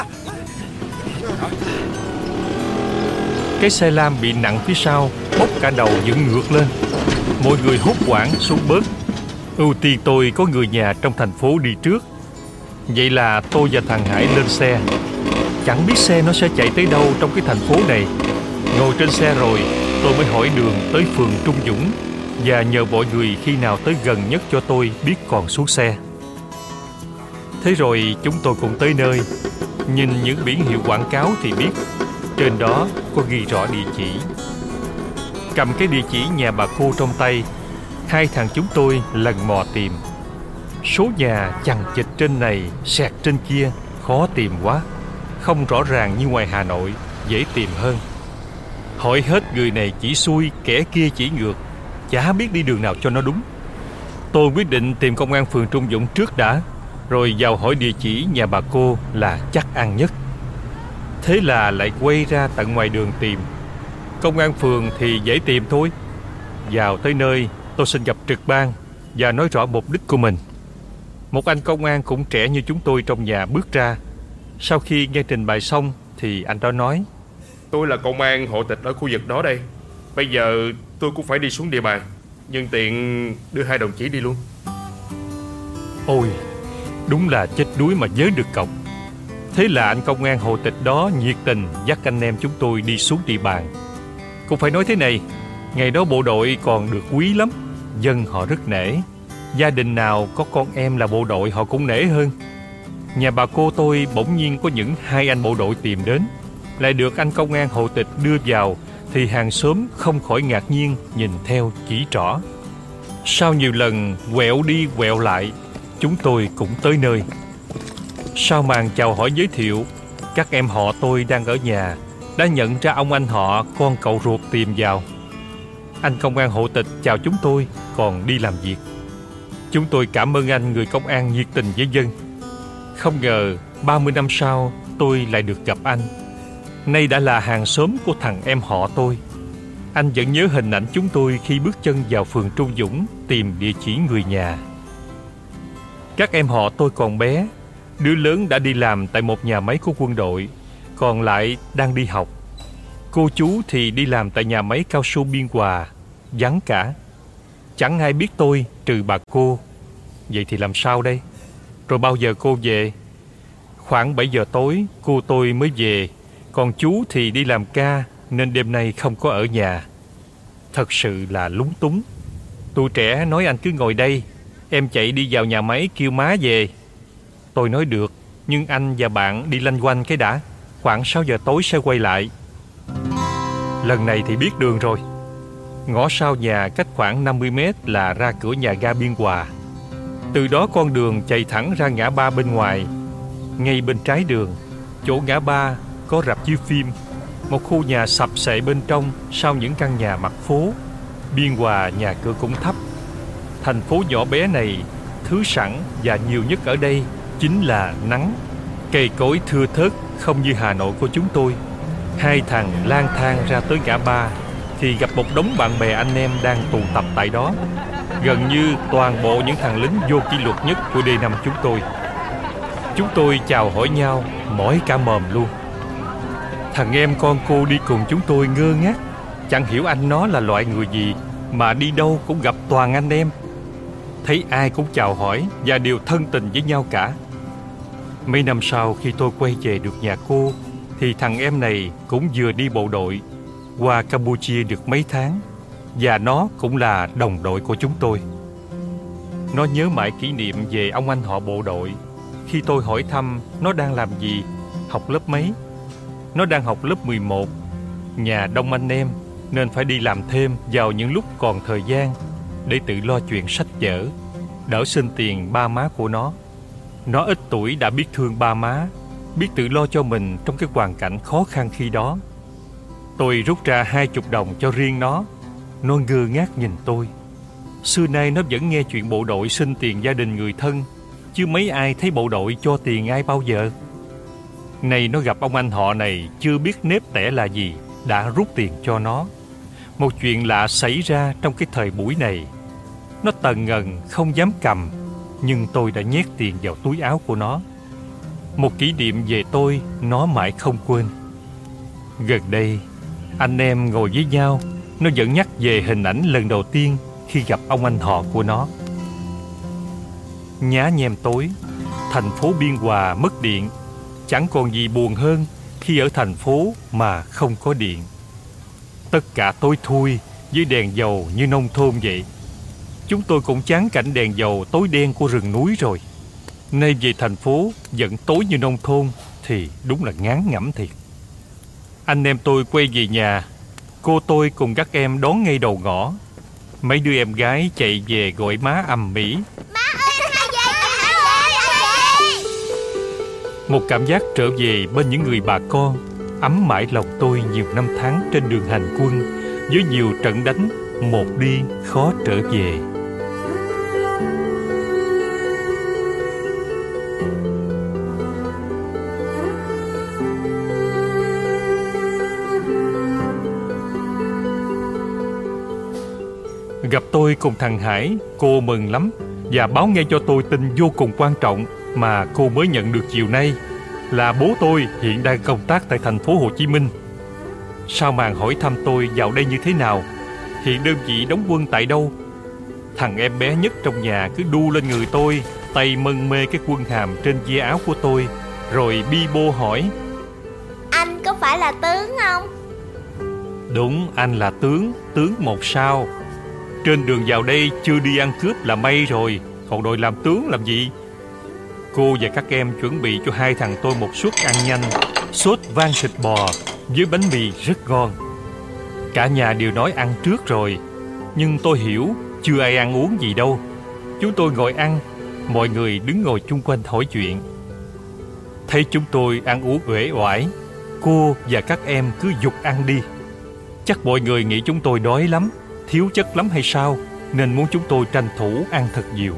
Cái xe lam bị nặng phía sau, bốc cả đầu dựng ngược lên. Mọi người hốt hoảng xuống bớt. Ưu tiên tôi có người nhà trong thành phố đi trước. Vậy là tôi và thằng Hải lên xe. Chẳng biết xe nó sẽ chạy tới đâu trong cái thành phố này. Ngồi trên xe rồi, tôi mới hỏi đường tới phường Trung Dũng và nhờ mọi người khi nào tới gần nhất cho tôi biết còn xuống xe. Thế rồi chúng tôi cùng tới nơi. Nhìn những biển hiệu quảng cáo thì biết trên đó có ghi rõ địa chỉ. Cầm cái địa chỉ nhà bà cô trong tay, hai thằng chúng tôi lần mò tìm. Số nhà chằng chịt trên này, xẹt trên kia, khó tìm quá. Không rõ ràng như ngoài Hà Nội, dễ tìm hơn. Hỏi hết người này chỉ xuôi, kẻ kia chỉ ngược, chả biết đi đường nào cho nó đúng. Tôi quyết định tìm công an phường Trung Dũng trước đã, rồi vào hỏi địa chỉ nhà bà cô là chắc ăn nhất. Thế là lại quay ra tận ngoài đường tìm. Công an phường thì dễ tìm thôi. Vào tới nơi, tôi xin gặp trực ban và nói rõ mục đích của mình. Một anh công an cũng trẻ như chúng tôi trong nhà bước ra. Sau khi nghe trình bày xong thì anh đó nói: Tôi là công an hộ tịch ở khu vực đó đây. Bây giờ tôi cũng phải đi xuống địa bàn, nhân tiện đưa hai đồng chí đi luôn. Ôi, đúng là chết đuối mà nhớ được cọc. Thế là anh công an hộ tịch đó nhiệt tình dắt anh em chúng tôi đi xuống địa bàn. Cũng phải nói thế này, ngày đó bộ đội còn được quý lắm. Dân họ rất nể. Gia đình nào có con em là bộ đội họ cũng nể hơn. Nhà bà cô tôi bỗng nhiên có những hai anh bộ đội tìm đến, lại được anh công an hộ tịch đưa vào, thì hàng xóm không khỏi ngạc nhiên nhìn theo chỉ trỏ. Sau nhiều lần quẹo đi quẹo lại, chúng tôi cũng tới nơi. Sau màn chào hỏi giới thiệu, các em họ tôi đang ở nhà đã nhận ra ông anh họ con cậu ruột tìm vào. Anh công an hộ tịch chào chúng tôi còn đi làm việc. Chúng tôi cảm ơn anh người công an nhiệt tình với dân. Không ngờ ba mươi năm sau tôi lại được gặp anh. Nay đã là hàng xóm của thằng em họ tôi. Anh vẫn nhớ hình ảnh chúng tôi khi bước chân vào phường Trung Dũng tìm địa chỉ người nhà. Các em họ tôi còn bé. Đứa lớn đã đi làm tại một nhà máy của quân đội, còn lại đang đi học. Cô chú thì đi làm tại nhà máy cao su Biên Hòa. Vắng cả. Chẳng ai biết tôi trừ bà cô. Vậy thì làm sao đây? Rồi bao giờ cô về? Khoảng bảy giờ tối cô tôi mới về. Còn chú thì đi làm ca nên đêm nay không có ở nhà. Thật sự là lúng túng. Tụi trẻ nói anh cứ ngồi đây, em chạy đi vào nhà máy kêu má về. Tôi nói được, nhưng anh và bạn đi lanh quanh cái đã. Khoảng sáu giờ tối sẽ quay lại. Lần này thì biết đường rồi. Ngõ sau nhà cách khoảng năm mươi mét là ra cửa nhà ga Biên Hòa. Từ đó con đường chạy thẳng ra ngã ba bên ngoài. Ngay bên trái đường, chỗ ngã ba có rạp chiếu phim, một khu nhà sập xệ bên trong sau những căn nhà mặt phố. Biên Hòa nhà cửa cũng thấp. Thành phố nhỏ bé này, thứ sẵn và nhiều nhất ở đây chính là nắng. Cây cối thưa thớt, không như Hà Nội của chúng tôi. Hai thằng lang thang ra tới ngã ba thì gặp một đống bạn bè anh em đang tụ tập tại đó. Gần như toàn bộ những thằng lính vô kỷ luật nhất của D năm chúng tôi. Chúng tôi chào hỏi nhau mỏi cả mồm luôn. Thằng em con cô đi cùng chúng tôi ngơ ngác, chẳng hiểu anh nó là loại người gì mà đi đâu cũng gặp toàn anh em. Thấy ai cũng chào hỏi và đều thân tình với nhau cả. Mấy năm sau khi tôi quay về được nhà cô thì thằng em này cũng vừa đi bộ đội qua Campuchia được mấy tháng, và nó cũng là đồng đội của chúng tôi. Nó nhớ mãi kỷ niệm về ông anh họ bộ đội. Khi tôi hỏi thăm nó đang làm gì, học lớp mấy, nó đang học lớp mười một. Nhà đông anh em nên phải đi làm thêm vào những lúc còn thời gian để tự lo chuyện sách vở, đỡ xin tiền ba má của nó. Nó ít tuổi đã biết thương ba má, biết tự lo cho mình trong cái hoàn cảnh khó khăn khi đó. Tôi rút ra hai chục đồng cho riêng nó. Nó ngơ ngác nhìn tôi. Xưa nay nó vẫn nghe chuyện bộ đội xin tiền gia đình người thân, chứ mấy ai thấy bộ đội cho tiền ai bao giờ. Này nó gặp ông anh họ này chưa biết nếp tẻ là gì, đã rút tiền cho nó. Một chuyện lạ xảy ra trong cái thời buổi này. Nó tần ngần không dám cầm, nhưng tôi đã nhét tiền vào túi áo của nó. Một kỷ niệm về tôi nó mãi không quên. Gần đây anh em ngồi với nhau, nó vẫn nhắc về hình ảnh lần đầu tiên khi gặp ông anh họ của nó. Nhá nhem tối, thành phố Biên Hòa mất điện. Chẳng còn gì buồn hơn khi ở thành phố mà không có điện. Tất cả tối thui với đèn dầu như nông thôn vậy. Chúng tôi cũng chán cảnh đèn dầu tối đen của rừng núi rồi. Nay về thành phố vẫn tối như nông thôn thì đúng là ngán ngẩm thiệt. Anh em tôi quay về nhà. Cô tôi cùng các em đón ngay đầu ngõ. Mấy đứa em gái chạy về gọi má ầm ĩ. Má ơi, hai về, hai về. Một cảm giác trở về bên những người bà con ấm mãi lòng tôi nhiều năm tháng trên đường hành quân, với nhiều trận đánh một đi khó trở về. Gặp tôi cùng thằng Hải, cô mừng lắm và báo ngay cho tôi tin vô cùng quan trọng mà cô mới nhận được chiều nay, là bố tôi hiện đang công tác tại thành phố Hồ Chí Minh. Sau màn hỏi thăm tôi dạo đây như thế nào, hiện đơn vị đóng quân tại đâu, thằng em bé nhất trong nhà cứ đu lên người tôi, tay mân mê cái quân hàm trên ve áo của tôi, rồi bi bô hỏi: Anh có phải là tướng không? Đúng, anh là tướng, tướng một sao. Trên đường vào đây chưa đi ăn cướp là may rồi, còn đòi làm tướng làm gì? Cô và các em chuẩn bị cho hai thằng tôi một suất ăn nhanh, sốt vang thịt bò với bánh mì rất ngon. Cả nhà đều nói ăn trước rồi, nhưng tôi hiểu chưa ai ăn uống gì đâu. Chúng tôi ngồi ăn, mọi người đứng ngồi chung quanh hỏi chuyện. Thấy chúng tôi ăn uống uể oải, cô và các em cứ giục ăn đi. Chắc mọi người nghĩ chúng tôi đói lắm, thiếu chất lắm hay sao, nên muốn chúng tôi tranh thủ ăn thật nhiều.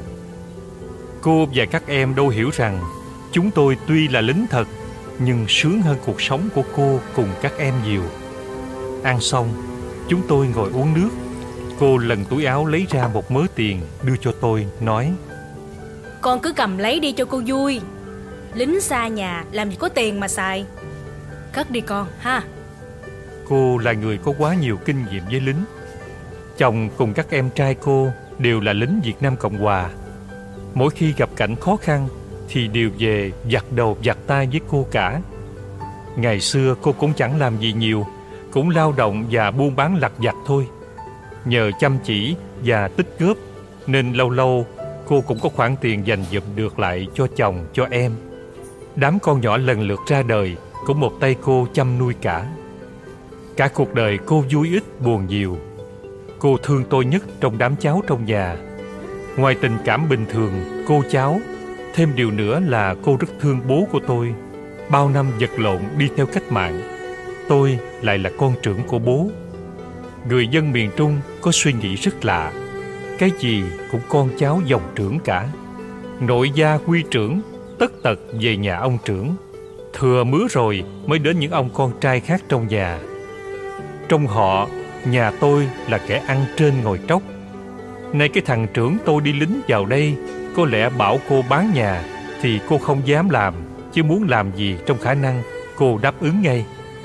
Cô và các em đâu hiểu rằng chúng tôi tuy là lính thật, nhưng sướng hơn cuộc sống của cô cùng các em nhiều. Ăn xong, chúng tôi ngồi uống nước. Cô lần túi áo lấy ra một mớ tiền đưa cho tôi, nói: Con cứ cầm lấy đi cho cô vui. Lính xa nhà làm gì có tiền mà xài. Cất đi con ha. Cô là người có quá nhiều kinh nghiệm với lính. Chồng cùng các em trai cô đều là lính Việt Nam Cộng Hòa. Mỗi khi gặp cảnh khó khăn thì đều về vặt đầu vặt tay với cô cả. Ngày xưa cô cũng chẳng làm gì nhiều, cũng lao động và buôn bán lặt vặt thôi. Nhờ chăm chỉ và tích góp nên lâu lâu cô cũng có khoản tiền dành dụm được lại cho chồng, cho em. Đám con nhỏ lần lượt ra đời cũng một tay cô chăm nuôi cả. Cả cuộc đời cô vui ít buồn nhiều. Cô thương tôi nhất trong đám cháu trong nhà. Ngoài tình cảm bình thường, cô cháu, thêm điều nữa là cô rất thương bố của tôi. Bao năm vật lộn đi theo cách mạng, tôi lại là con trưởng của bố. Người dân miền Trung có suy nghĩ rất lạ. Cái gì cũng con cháu dòng trưởng cả. Nội gia quy trưởng, tất tật về nhà ông trưởng. Thừa mứa rồi mới đến những ông con trai khác trong nhà. Trong họ, nhà tôi là kẻ ăn trên ngồi tróc. Nay cái thằng trưởng tôi đi lính vào đây, có lẽ bảo cô bán nhà thì cô không dám làm, chứ muốn làm gì trong khả năng cô đáp ứng ngay.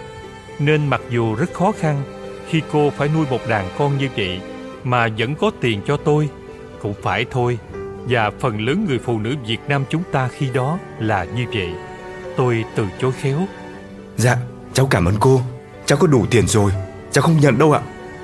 Nên mặc dù rất khó khăn khi cô phải nuôi một đàn con như vậy mà vẫn có tiền cho tôi, cũng phải thôi. Và phần lớn người phụ nữ Việt Nam chúng ta khi đó là như vậy. Tôi từ chối khéo. Dạ, cháu cảm ơn cô. Cháu có đủ tiền rồi, cháu không nhận đâu ạ.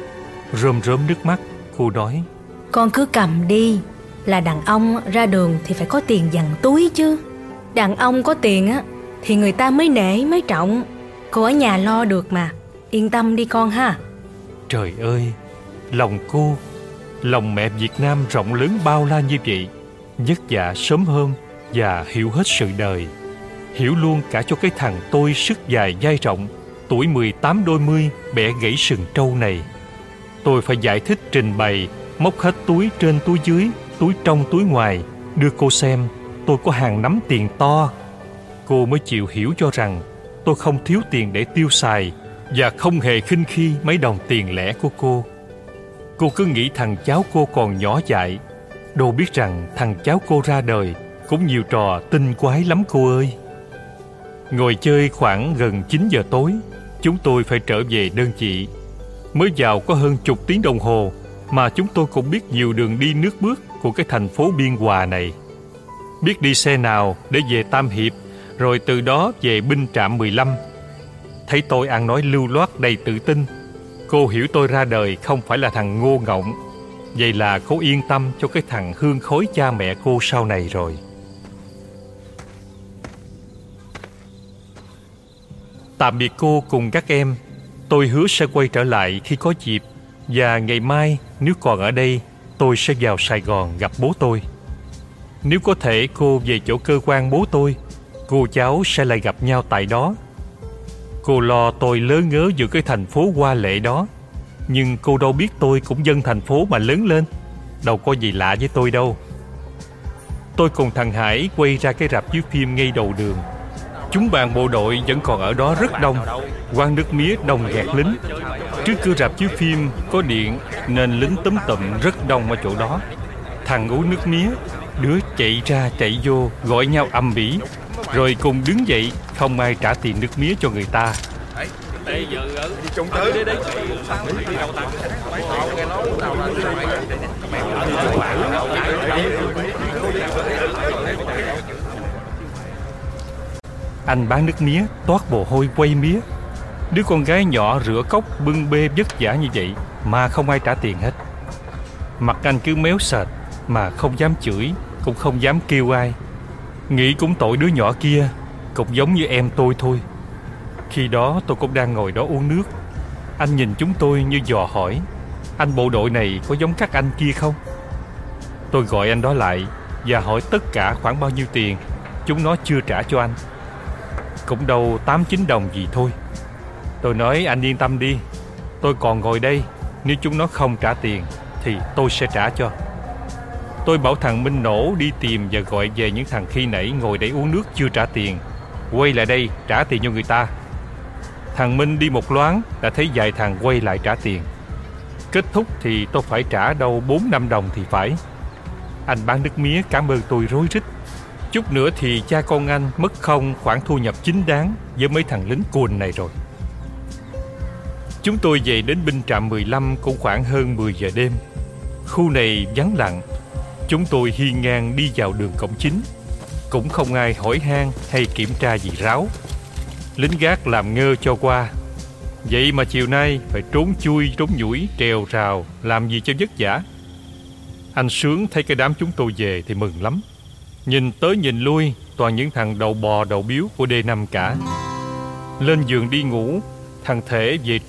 Rơm rớm nước mắt, cô nói: Con cứ cầm đi. Là đàn ông ra đường thì phải có tiền dằn túi chứ. Đàn ông có tiền á thì người ta mới nể mới trọng. Cô ở nhà lo được mà. Yên tâm đi con ha. Trời ơi, lòng cô, lòng mẹ Việt Nam rộng lớn bao la như vậy, vất vả sớm hôm và hiểu hết sự đời. Hiểu luôn cả cho cái thằng tôi sức dài vai rộng, tuổi mười tám đôi mươi, bẻ gãy sừng trâu này. Tôi phải giải thích trình bày, móc hết túi trên túi dưới, túi trong túi ngoài, đưa cô xem tôi có hàng nắm tiền to. Cô mới chịu hiểu cho rằng tôi không thiếu tiền để tiêu xài và không hề khinh khi mấy đồng tiền lẻ của cô. Cô cứ nghĩ thằng cháu cô còn nhỏ dại, đâu biết rằng thằng cháu cô ra đời cũng nhiều trò tinh quái lắm cô ơi. Ngồi chơi khoảng gần chín giờ tối, chúng tôi phải trở về đơn vị. Mới vào có hơn chục tiếng đồng hồ mà chúng tôi cũng biết nhiều đường đi nước bước của cái thành phố biên hòa này. Biết đi xe nào để về Tam Hiệp, rồi từ đó về binh trạm mười lăm. Thấy tôi ăn nói lưu loát đầy tự tin, cô hiểu tôi ra đời không phải là thằng ngô ngọng. Vậy là cô yên tâm cho cái thằng hương khói cha mẹ cô sau này rồi. Tạm biệt cô cùng các em. Tôi hứa sẽ quay trở lại khi có dịp. Và ngày mai nếu còn ở đây, tôi sẽ vào Sài Gòn gặp bố tôi. Nếu có thể cô về chỗ cơ quan bố tôi, cô cháu sẽ lại gặp nhau tại đó. Cô lo tôi lớ ngớ giữa cái thành phố hoa lệ đó. Nhưng cô đâu biết tôi cũng dân thành phố mà lớn lên. Đâu có gì lạ với tôi đâu. Tôi cùng thằng Hải quay ra cái rạp chiếu phim ngay đầu đường. Chúng bạn bộ đội vẫn còn ở đó rất đông. Quán nước mía đông nghẹt lính. Trước cửa rạp chiếu phim có điện nên lính túm tụm rất đông ở chỗ đó. Thằng uống nước mía, đứa chạy ra chạy vô gọi nhau ầm ĩ, rồi cùng đứng dậy, không ai trả tiền nước mía cho người ta. Anh bán nước mía toát mồ hôi quay mía. Đứa con gái nhỏ rửa cốc bưng bê vất vả như vậy mà không ai trả tiền hết. Mặt anh cứ méo sệt mà không dám chửi, cũng không dám kêu ai. Nghĩ cũng tội đứa nhỏ kia, cũng giống như em tôi thôi. Khi đó tôi cũng đang ngồi đó uống nước. Anh nhìn chúng tôi như dò hỏi: anh bộ đội này có giống các anh kia không? Tôi gọi anh đó lại và hỏi tất cả khoảng bao nhiêu tiền chúng nó chưa trả cho anh. Cũng đâu tám chín đồng gì thôi. Tôi nói anh yên tâm đi, tôi còn ngồi đây, nếu chúng nó không trả tiền thì tôi sẽ trả cho. Tôi bảo thằng Minh Nổ đi tìm và gọi về những thằng khi nãy ngồi để uống nước chưa trả tiền. Quay lại đây trả tiền cho người ta. Thằng Minh đi một loáng đã thấy vài thằng quay lại trả tiền. Kết thúc thì tôi phải trả đâu bốn năm đồng thì phải. Anh bán nước mía cảm ơn tôi rối rít. Chút nữa thì cha con anh mất không khoản thu nhập chính đáng với mấy thằng lính cùn này rồi. Chúng tôi về đến binh trạm mười lăm cũng khoảng hơn mười giờ đêm. Khu này vắng lặng. Chúng tôi hiên ngang đi vào đường cổng chính. Cũng không ai hỏi han hay kiểm tra gì ráo. Lính gác làm ngơ cho qua. Vậy mà chiều nay phải trốn chui trốn nhủi trèo rào, làm gì cho vất vả. Anh Sướng thấy cái đám chúng tôi về thì mừng lắm. Nhìn tới nhìn lui toàn những thằng đầu bò đầu biếu của D năm cả. Lên giường đi ngủ, thằng Thể về trước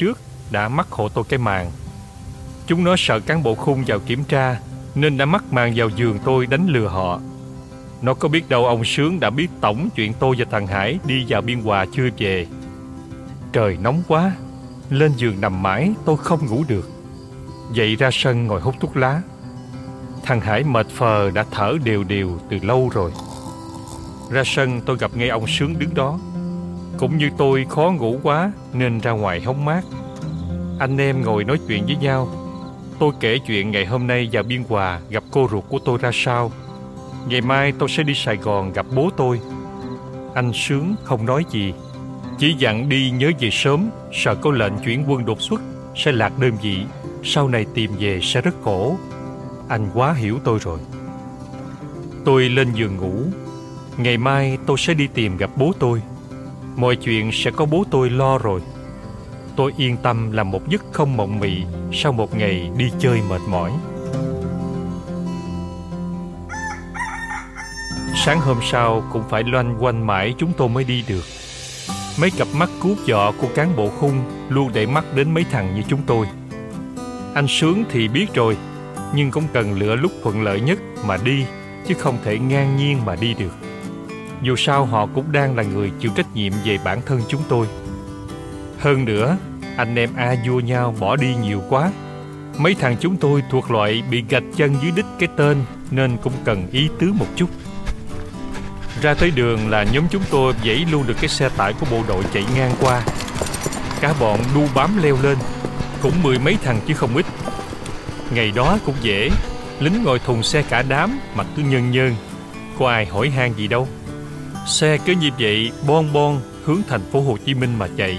đã mắc hộ tôi cái màn. Chúng nó sợ cán bộ khung vào kiểm tra nên đã mắc màn vào giường tôi đánh lừa họ. Nó có biết đâu ông Sướng đã biết tổng chuyện tôi và thằng Hải đi vào Biên Hòa chưa về. Trời nóng quá, lên giường nằm mãi tôi không ngủ được. Dậy ra sân ngồi hút thuốc lá. Thằng Hải mệt phờ đã thở đều đều từ lâu rồi. Ra sân tôi gặp ngay ông Sướng đứng đó. Cũng như tôi khó ngủ quá nên ra ngoài hóng mát. Anh em ngồi nói chuyện với nhau. Tôi kể chuyện ngày hôm nay vào Biên Hòa gặp cô ruột của tôi ra sao. Ngày mai tôi sẽ đi Sài Gòn gặp bố tôi. Anh Sướng không nói gì, chỉ dặn đi nhớ về sớm, sợ có lệnh chuyển quân đột xuất sẽ lạc đơn vị, sau này tìm về sẽ rất khổ. Anh quá hiểu tôi rồi. Tôi lên giường ngủ. Ngày mai tôi sẽ đi tìm gặp bố tôi. Mọi chuyện sẽ có bố tôi lo rồi. Tôi yên tâm làm một giấc không mộng mị sau một ngày đi chơi mệt mỏi. Sáng hôm sau cũng phải loanh quanh mãi chúng tôi mới đi được. Mấy cặp mắt cuốc dọ của cán bộ khung luôn để mắt đến mấy thằng như chúng tôi. Anh Sướng thì biết rồi, nhưng cũng cần lựa lúc thuận lợi nhất mà đi, chứ không thể ngang nhiên mà đi được. Dù sao họ cũng đang là người chịu trách nhiệm về bản thân chúng tôi. Hơn nữa, anh em a vua nhau bỏ đi nhiều quá. Mấy thằng chúng tôi thuộc loại bị gạch chân dưới đít cái tên, nên cũng cần ý tứ một chút. Ra tới đường là nhóm chúng tôi dãy luôn được cái xe tải của bộ đội chạy ngang qua. Cả bọn đu bám leo lên, cũng mười mấy thằng chứ không ít. Ngày đó cũng dễ, lính ngồi thùng xe cả đám, mặt cứ nhơn nhơn, có ai hỏi han gì đâu. Xe cứ như vậy bon bon hướng thành phố Hồ Chí Minh mà chạy.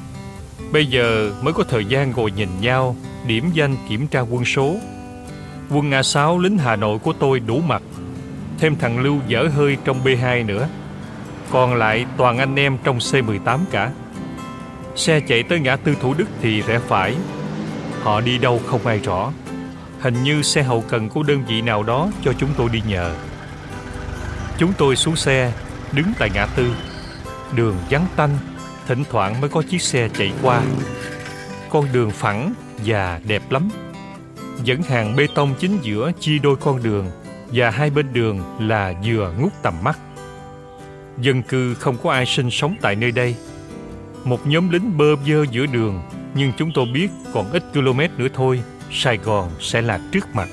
Bây giờ mới có thời gian ngồi nhìn nhau, điểm danh kiểm tra quân số. Quân A sáu lính Hà Nội của tôi đủ mặt, thêm thằng Lưu dở hơi trong B hai nữa. Còn lại toàn anh em trong C mười tám cả. Xe chạy tới ngã tư Thủ Đức thì rẽ phải. Họ đi đâu không ai rõ. Hình như xe hậu cần của đơn vị nào đó cho chúng tôi đi nhờ. Chúng tôi xuống xe, đứng tại ngã tư. Đường vắng tanh, thỉnh thoảng mới có chiếc xe chạy qua. Con đường phẳng và đẹp lắm. Dẫn hàng bê tông chính giữa chia đôi con đường, và hai bên đường là dừa ngút tầm mắt. Dân cư không có ai sinh sống tại nơi đây. Một nhóm lính bơ vơ giữa đường, nhưng chúng tôi biết còn ít km nữa thôi, Sài Gòn sẽ là trước mặt.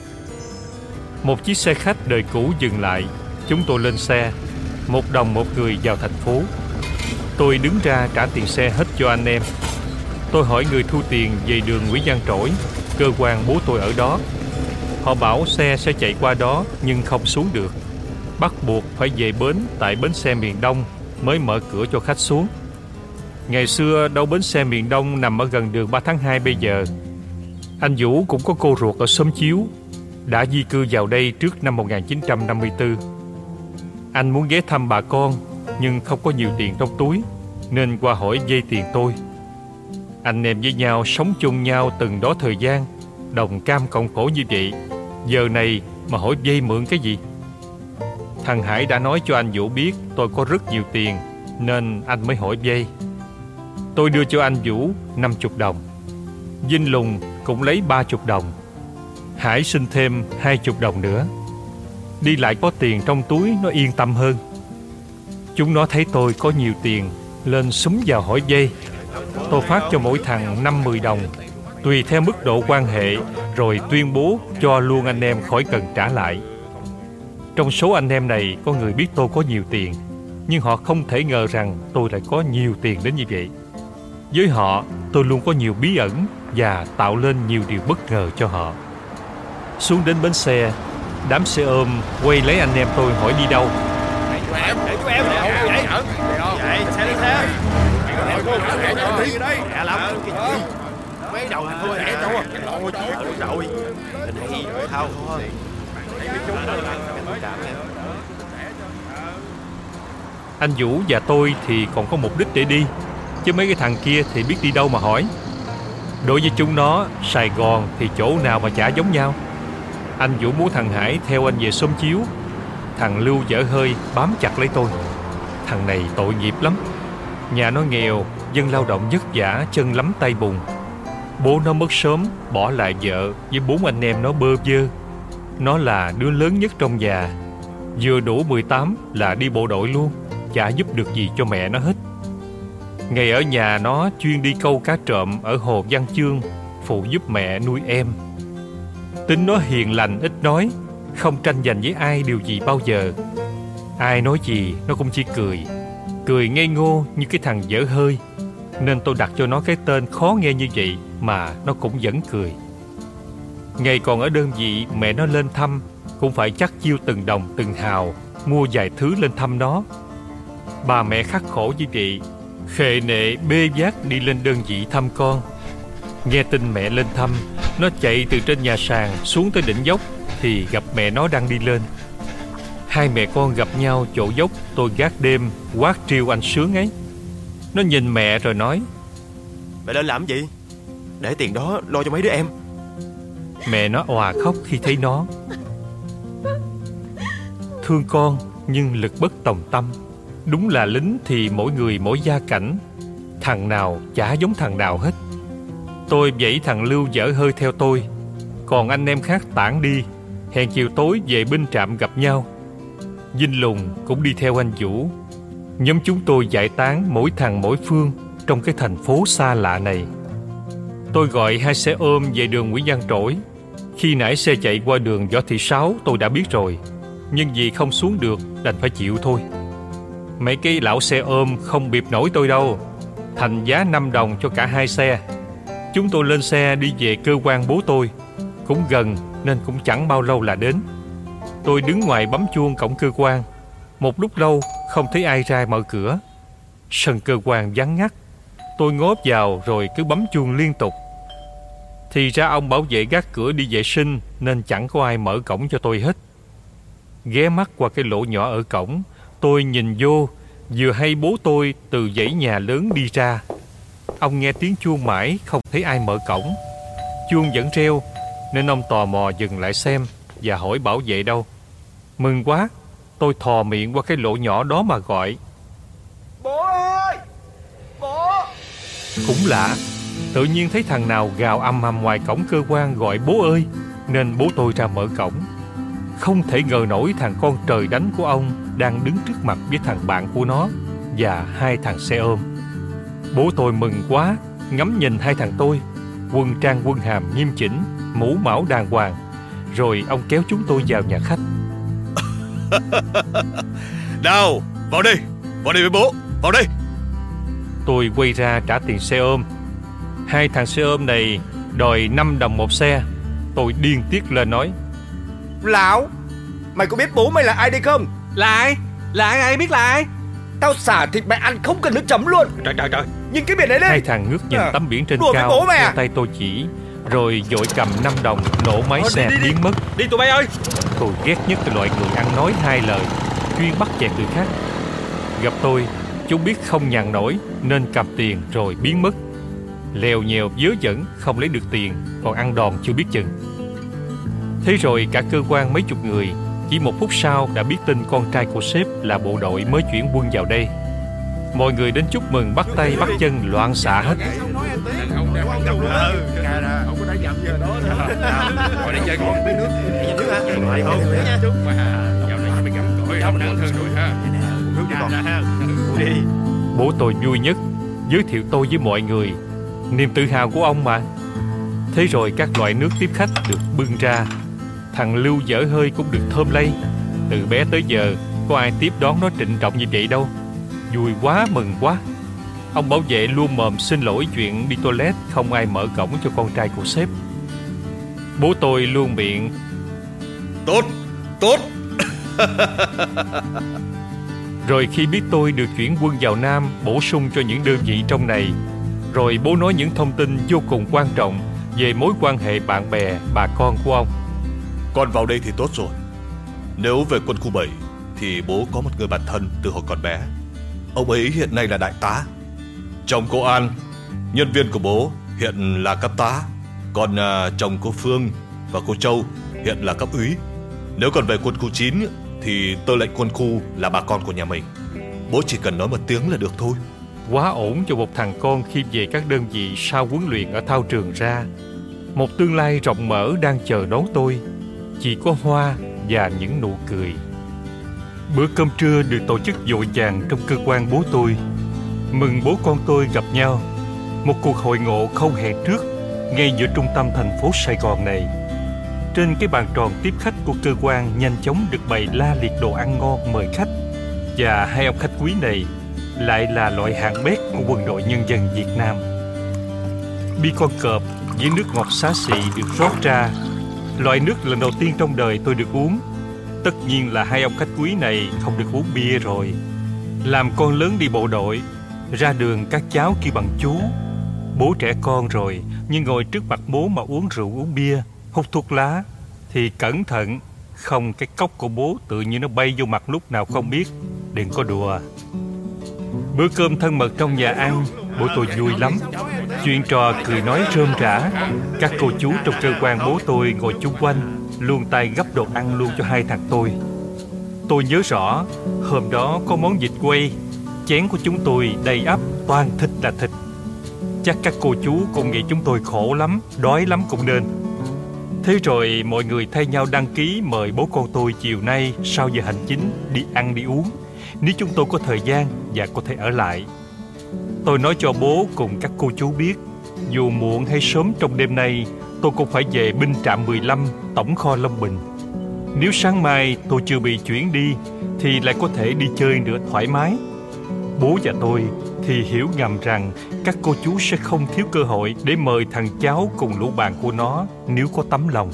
Một chiếc xe khách đời cũ dừng lại. Chúng tôi lên xe, một đồng một người vào thành phố. Tôi đứng ra trả tiền xe hết cho anh em. Tôi hỏi người thu tiền về đường Nguyễn Văn Trỗi, cơ quan bố tôi ở đó. Họ bảo xe sẽ chạy qua đó nhưng không xuống được, bắt buộc phải về bến tại bến xe miền Đông mới mở cửa cho khách xuống. Ngày xưa đâu bến xe miền Đông nằm ở gần đường ba tháng hai bây giờ. Anh Vũ cũng có cô ruột ở xóm Chiếu, đã di cư vào đây trước năm một nghìn chín trăm năm mươi tư. Anh muốn ghé thăm bà con nhưng không có nhiều tiền trong túi, nên qua hỏi vay tiền tôi. Anh em với nhau sống chung nhau từng đó thời gian, đồng cam cộng khổ như vậy, giờ này mà hỏi vay mượn cái gì? Thằng Hải đã nói cho anh Vũ biết tôi có rất nhiều tiền, nên anh mới hỏi vay. Tôi đưa cho anh Vũ năm mươi đồng. Vinh Lùng cũng lấy ba mươi đồng. Hải xin thêm hai mươi đồng nữa. Đi lại có tiền trong túi nó yên tâm hơn. Chúng nó thấy tôi có nhiều tiền, lên xúm vào hỏi vay. Tôi phát cho mỗi thằng năm mươi đồng, tùy theo mức độ quan hệ, rồi tuyên bố cho luôn anh em khỏi cần trả lại. Trong số anh em này có người biết tôi có nhiều tiền, nhưng họ không thể ngờ rằng tôi lại có nhiều tiền đến như vậy. Với họ, tôi luôn có nhiều bí ẩn và tạo lên nhiều điều bất ngờ cho họ. Xuống đến bến xe, đám xe ôm quay lấy anh em tôi hỏi đi đâu. Để chú em, để chú em, để chú em. Vậy, xe đi xe. Đi đây. Lẹ lắm. Mấy đầu thành phố rẻ đâu à. Rồi, rồi. Đây, thao thôi. Anh Vũ và tôi thì còn có mục đích để đi, chứ mấy cái thằng kia thì biết đi đâu mà hỏi. Đối với chúng nó, Sài Gòn thì chỗ nào mà chả giống nhau. Anh Vũ muốn thằng Hải theo anh về xóm Chiếu. Thằng Lưu dở hơi bám chặt lấy tôi. Thằng này tội nghiệp lắm. Nhà nó nghèo, dân lao động vất vả, chân lắm tay bùn. Bố nó mất sớm, bỏ lại vợ với bốn anh em nó bơ vơ. Nó là đứa lớn nhất trong nhà. Vừa đủ mười tám là đi bộ đội luôn, chả giúp được gì cho mẹ nó hết. Ngày ở nhà nó chuyên đi câu cá trộm ở hồ Văn Chương, phụ giúp mẹ nuôi em. Tính nó hiền lành, ít nói, không tranh giành với ai điều gì bao giờ. Ai nói gì nó cũng chỉ cười, cười ngây ngô như cái thằng dở hơi. Nên tôi đặt cho nó cái tên khó nghe như vậy mà nó cũng vẫn cười. Ngày còn ở đơn vị, mẹ nó lên thăm cũng phải chắt chiu từng đồng từng hào, mua vài thứ lên thăm nó. Bà mẹ khắc khổ như vậy, khệ nệ bê vác đi lên đơn vị thăm con. Nghe tin mẹ lên thăm, nó chạy từ trên nhà sàn xuống tới đỉnh dốc thì gặp mẹ nó đang đi lên. Hai mẹ con gặp nhau chỗ dốc tôi gác đêm quát trêu anh Sướng ấy. Nó nhìn mẹ rồi nói: Mẹ lên làm gì? Để tiền đó lo cho mấy đứa em. Mẹ nó òa khóc khi thấy nó. Thương con nhưng lực bất tòng tâm. Đúng là lính thì mỗi người mỗi gia cảnh, thằng nào chả giống thằng nào hết. Tôi vẫy thằng Lưu dở hơi theo tôi, còn anh em khác tản đi, hẹn chiều tối về binh trạm gặp nhau. Vinh Lùng cũng đi theo anh Vũ. Nhóm chúng tôi giải tán mỗi thằng mỗi phương trong cái thành phố xa lạ này. Tôi gọi hai xe ôm về đường Nguyễn Văn Trỗi. Khi nãy xe chạy qua đường Võ Thị Sáu tôi đã biết rồi, nhưng vì không xuống được đành phải chịu thôi. Mấy cái lão xe ôm không bịp nổi tôi đâu, thành giá năm đồng cho cả hai xe. Chúng tôi lên xe đi về cơ quan bố tôi, cũng gần nên cũng chẳng bao lâu là đến. Tôi đứng ngoài bấm chuông cổng cơ quan. Một lúc lâu không thấy ai ra mở cửa. Sân cơ quan vắng ngắt. Tôi ngó vào rồi cứ bấm chuông liên tục. Thì ra ông bảo vệ gác cửa đi vệ sinh nên chẳng có ai mở cổng cho tôi hết. Ghé mắt qua cái lỗ nhỏ ở cổng, tôi nhìn vô, vừa hay bố tôi từ dãy nhà lớn đi ra. Ông nghe tiếng chuông mãi không thấy ai mở cổng. Chuông vẫn reo nên ông tò mò dừng lại xem và hỏi bảo vệ đâu. Mừng quá, tôi thò miệng qua cái lỗ nhỏ đó mà gọi: Bố ơi! Bố! Cũng lạ, tự nhiên thấy thằng nào gào ầm ầm ngoài cổng cơ quan gọi bố ơi, nên bố tôi ra mở cổng. Không thể ngờ nổi thằng con trời đánh của ông đang đứng trước mặt với thằng bạn của nó và hai thằng xe ôm. Bố tôi mừng quá, ngắm nhìn hai thằng tôi, quân trang quân hàm nghiêm chỉnh, mũ mão đàng hoàng. Rồi ông kéo chúng tôi vào nhà khách. Nào, vào đây, vào đây với bố, vào đây. Tôi quay ra trả tiền xe ôm. Hai thằng xe ôm này đòi năm đồng một xe. Tôi điên tiết lên nói: Lão, mày có biết bố mày là ai đây không? Là ai? Là ai, ai biết là ai? Tao xả thịt mày ăn không cần nước chấm luôn. Trời trời trời, nhìn cái biển này đi. Hai thằng ngước nhìn à, tấm biển trên cao. Bố mày à? Tay tôi chỉ, rồi vội cầm năm đồng nổ máy Thôi, xe đi, đi, biến đi. mất. Đi tụi bay ơi! Tôi ghét nhất cái loại người ăn nói hai lời, chuyên bắt chẹt người khác. Gặp tôi, chúng biết không nhằn nổi nên cầm tiền rồi biến mất. Lèo nhèo vớ vẩn không lấy được tiền, còn ăn đòn chưa biết chừng. Thế rồi cả cơ quan mấy chục người chỉ một phút sau đã biết tin con trai của sếp là bộ đội mới chuyển quân vào đây. Mọi người đến chúc mừng, bắt tay bắt chân loạn xạ hết. Bố tôi vui nhất, giới thiệu tôi với mọi người, niềm tự hào của ông mà. Thế rồi các loại nước tiếp khách được bưng ra. Thằng Lưu dở hơi cũng được thơm lây. Từ bé tới giờ có ai tiếp đón nó trịnh trọng như vậy đâu. Vui quá, mừng quá. Ông bảo vệ luôn mồm xin lỗi chuyện đi toilet không ai mở cổng cho con trai của sếp. Bố tôi luôn miệng: Tốt, tốt. Rồi khi biết tôi được chuyển quân vào Nam, bổ sung cho những đơn vị trong này, rồi bố nói những thông tin vô cùng quan trọng về mối quan hệ bạn bè, bà con của ông. Con vào đây thì tốt rồi. Nếu về quân khu bảy thì bố có một người bạn thân từ hồi còn bé. Ông ấy hiện nay là đại tá. Chồng cô An, nhân viên của bố, hiện là cấp tá. Còn uh, chồng cô Phương và cô Châu hiện là cấp úy. Nếu còn về quân khu chín thì tư lệnh quân khu là bà con của nhà mình. Bố chỉ cần nói một tiếng là được thôi. Quá ổn cho một thằng con khi về các đơn vị sau huấn luyện ở thao trường ra. Một tương lai rộng mở đang chờ đón tôi, chỉ có hoa và những nụ cười. Bữa cơm trưa được tổ chức vội vàng trong cơ quan bố tôi, mừng bố con tôi gặp nhau. Một cuộc hội ngộ không hẹn trước ngay giữa trung tâm thành phố Sài Gòn này. Trên cái bàn tròn tiếp khách của cơ quan nhanh chóng được bày la liệt đồ ăn ngon mời khách. Và hai ông khách quý này lại là loại hạng bét của quân đội nhân dân Việt Nam. Bia con cọp với nước ngọt xá xị được rót ra, loại nước lần đầu tiên trong đời tôi được uống. Tất nhiên là hai ông khách quý này không được uống bia rồi. Làm con lớn đi bộ đội, ra đường các cháu kêu bằng chú. Bố trẻ con rồi, nhưng ngồi trước mặt bố mà uống rượu uống bia, hút thuốc lá thì cẩn thận, không cái cốc của bố tự nhiên nó bay vô mặt lúc nào không biết. Đừng có đùa. Bữa cơm thân mật trong nhà ăn, bố tôi vui lắm. Chuyện trò cười nói rơm rả. Các cô chú trong cơ quan bố tôi ngồi chung quanh, luôn tay gấp đồ ăn luôn cho hai thằng tôi. Tôi nhớ rõ, hôm đó có món vịt quay, chén của chúng tôi đầy ắp, toàn thịt là thịt. Chắc các cô chú cũng nghĩ chúng tôi khổ lắm, đói lắm cũng nên. Thế rồi mọi người thay nhau đăng ký mời bố con tôi chiều nay sau giờ hành chính đi ăn đi uống, nếu chúng tôi có thời gian và có thể ở lại. Tôi nói cho bố cùng các cô chú biết, dù muộn hay sớm trong đêm nay, tôi cũng phải về binh trạm mười lăm, tổng kho Long Bình. Nếu sáng mai tôi chưa bị chuyển đi, thì lại có thể đi chơi nữa thoải mái. Bố và tôi thì hiểu ngầm rằng các cô chú sẽ không thiếu cơ hội để mời thằng cháu cùng lũ bạn của nó nếu có tấm lòng.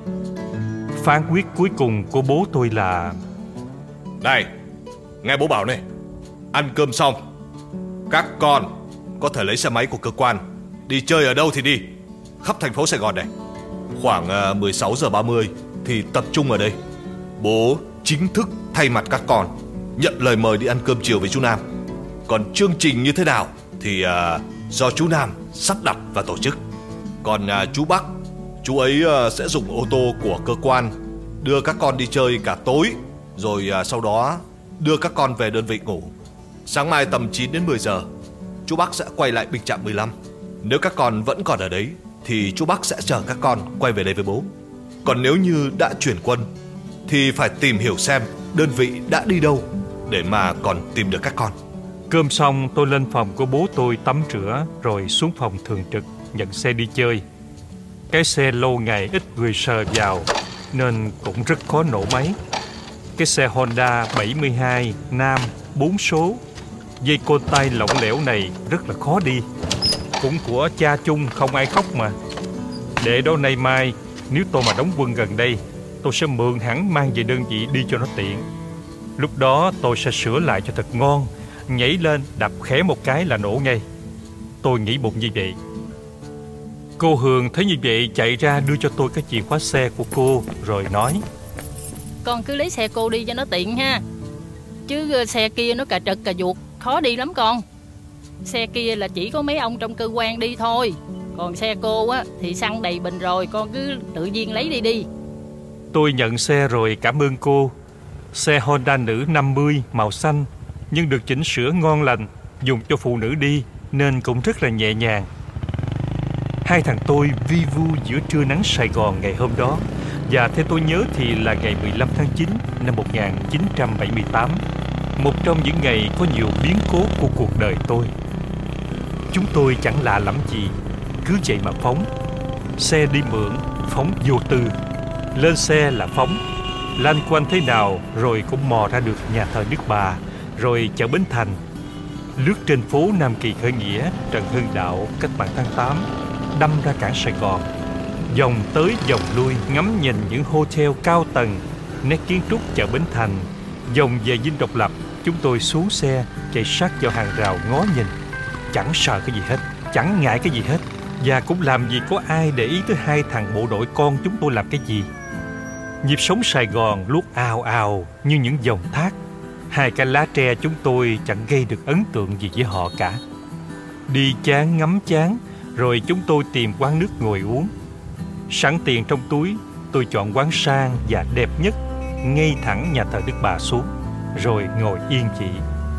Phán quyết cuối cùng của bố tôi là: Này, nghe bố bảo này, ăn cơm xong, các con có thể lấy xe máy của cơ quan, đi chơi ở đâu thì đi, khắp thành phố Sài Gòn này. Khoảng mười sáu giờ ba mươi thì tập trung ở đây. Bố chính thức thay mặt các con nhận lời mời đi ăn cơm chiều với chú Nam. Còn chương trình như thế nào thì uh, do chú Nam sắp đặt và tổ chức. Còn uh, chú Bắc, chú ấy uh, sẽ dùng ô tô của cơ quan đưa các con đi chơi cả tối, rồi uh, sau đó đưa các con về đơn vị ngủ. Sáng mai tầm chín đến mười giờ, chú Bắc sẽ quay lại binh trạm mười lăm. Nếu các con vẫn còn ở đấy thì chú Bắc sẽ chở các con quay về đây với bố. Còn nếu như đã chuyển quân thì phải tìm hiểu xem đơn vị đã đi đâu để mà còn tìm được các con. Cơm xong tôi lên phòng của bố tôi tắm rửa, rồi xuống phòng thường trực nhận xe đi chơi. Cái xe lâu ngày ít người sờ vào nên cũng rất khó nổ máy. Cái xe Honda bảy mươi hai Nam bốn số, dây côn tay lỏng lẻo này rất là khó đi. Cũng của cha chung không ai khóc mà. Để đó nay mai nếu tôi mà đóng quân gần đây, tôi sẽ mượn hẳn mang về đơn vị đi cho nó tiện. Lúc đó tôi sẽ sửa lại cho thật ngon, nhảy lên đập khẽ một cái là nổ ngay. Tôi nghĩ bụng như vậy. Cô Hường thấy như vậy chạy ra đưa cho tôi cái chìa khóa xe của cô, rồi nói: Con cứ lấy xe cô đi cho nó tiện ha. Chứ xe kia nó cà trật cà vuột, khó đi lắm con. Xe kia là chỉ có mấy ông trong cơ quan đi thôi. Còn xe cô á thì xăng đầy bình rồi, con cứ tự nhiên lấy đi đi. Tôi nhận xe rồi cảm ơn cô. Xe Honda nữ năm mươi màu xanh, nhưng được chỉnh sửa ngon lành, dùng cho phụ nữ đi nên cũng rất là nhẹ nhàng. Hai thằng tôi vi vu giữa trưa nắng Sài Gòn ngày hôm đó. Và theo tôi nhớ thì là ngày mười lăm tháng chín năm một nghìn chín trăm bảy mươi tám, một trong những ngày có nhiều biến cố của cuộc đời tôi. Chúng tôi chẳng lạ lắm gì, cứ vậy mà phóng. Xe đi mượn, phóng vô tư. Lên xe là phóng, lanh quanh thế nào rồi cũng mò ra được nhà thờ Đức Bà, rồi chợ Bến Thành. Lướt trên phố Nam Kỳ Khởi Nghĩa, Trần Hưng Đạo, Cách mạng tháng tám, đâm ra cảng Sài Gòn. Vòng tới vòng lui ngắm nhìn những hotel cao tầng, nét kiến trúc chợ Bến Thành. Vòng về Dinh Độc Lập, chúng tôi xuống xe chạy sát vào hàng rào ngó nhìn. Chẳng sợ cái gì hết, chẳng ngại cái gì hết. Và cũng làm gì có ai để ý tới hai thằng bộ đội con chúng tôi làm cái gì. Nhịp sống Sài Gòn luốt ào ào như những dòng thác. Hai cái lá tre chúng tôi chẳng gây được ấn tượng gì với họ cả. Đi chán ngắm chán, rồi chúng tôi tìm quán nước ngồi uống. Sẵn tiền trong túi, tôi chọn quán sang và đẹp nhất, ngay thẳng nhà thờ Đức Bà xuống, rồi ngồi yên chỉ.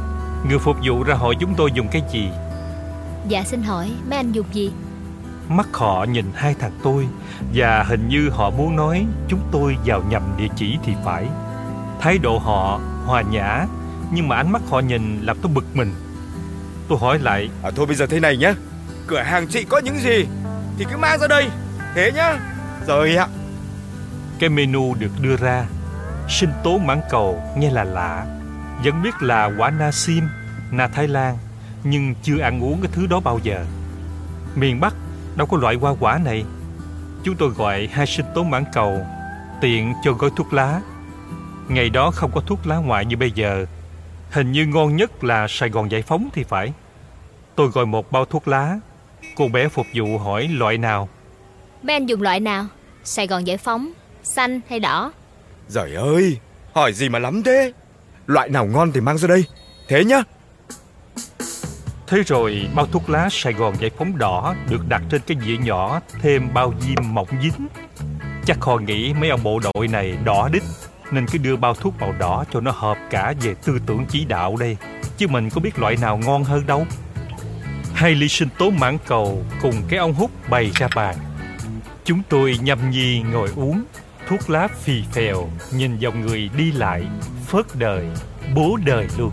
Người phục vụ ra hỏi chúng tôi dùng cái gì. Dạ xin hỏi mấy anh dùng gì? Mắt họ nhìn hai thằng tôi, và hình như họ muốn nói chúng tôi vào nhầm địa chỉ thì phải. Thái độ họ hòa nhã, nhưng mà ánh mắt họ nhìn làm tôi bực mình. Tôi hỏi lại: À thôi bây giờ thế này nhá, cửa hàng chị có những gì thì cứ mang ra đây, thế nhá. Rồi ạ. Cái menu được đưa ra: sinh tố mãng cầu nghe là lạ, vẫn biết là quả na sim, na Thái Lan, nhưng chưa ăn uống cái thứ đó bao giờ. Miền Bắc đâu có loại hoa quả này. Chúng tôi gọi hai sinh tố mãng cầu, tiện cho gói thuốc lá. Ngày đó không có thuốc lá ngoại như bây giờ. Hình như ngon nhất là Sài Gòn Giải Phóng thì phải. Tôi gọi một bao thuốc lá. Cô bé phục vụ hỏi loại nào. Mấy anh dùng loại nào? Sài Gòn Giải Phóng, xanh hay đỏ? Giời ơi, hỏi gì mà lắm thế. Loại nào ngon thì mang ra đây, thế nhá. Thế rồi bao thuốc lá Sài Gòn Giải Phóng đỏ được đặt trên cái dĩa nhỏ, thêm bao diêm mỏng dính. Chắc họ nghĩ mấy ông bộ đội này đỏ đích, nên cứ đưa bao thuốc màu đỏ cho nó hợp cả về tư tưởng chỉ đạo đây. Chứ mình có biết loại nào ngon hơn đâu. Hai ly sinh tố mãng cầu cùng cái ống hút bày ra bàn. Chúng tôi nhâm nhi ngồi uống, thuốc lá phì phèo, nhìn dòng người đi lại, phớt đời, bố đời luôn.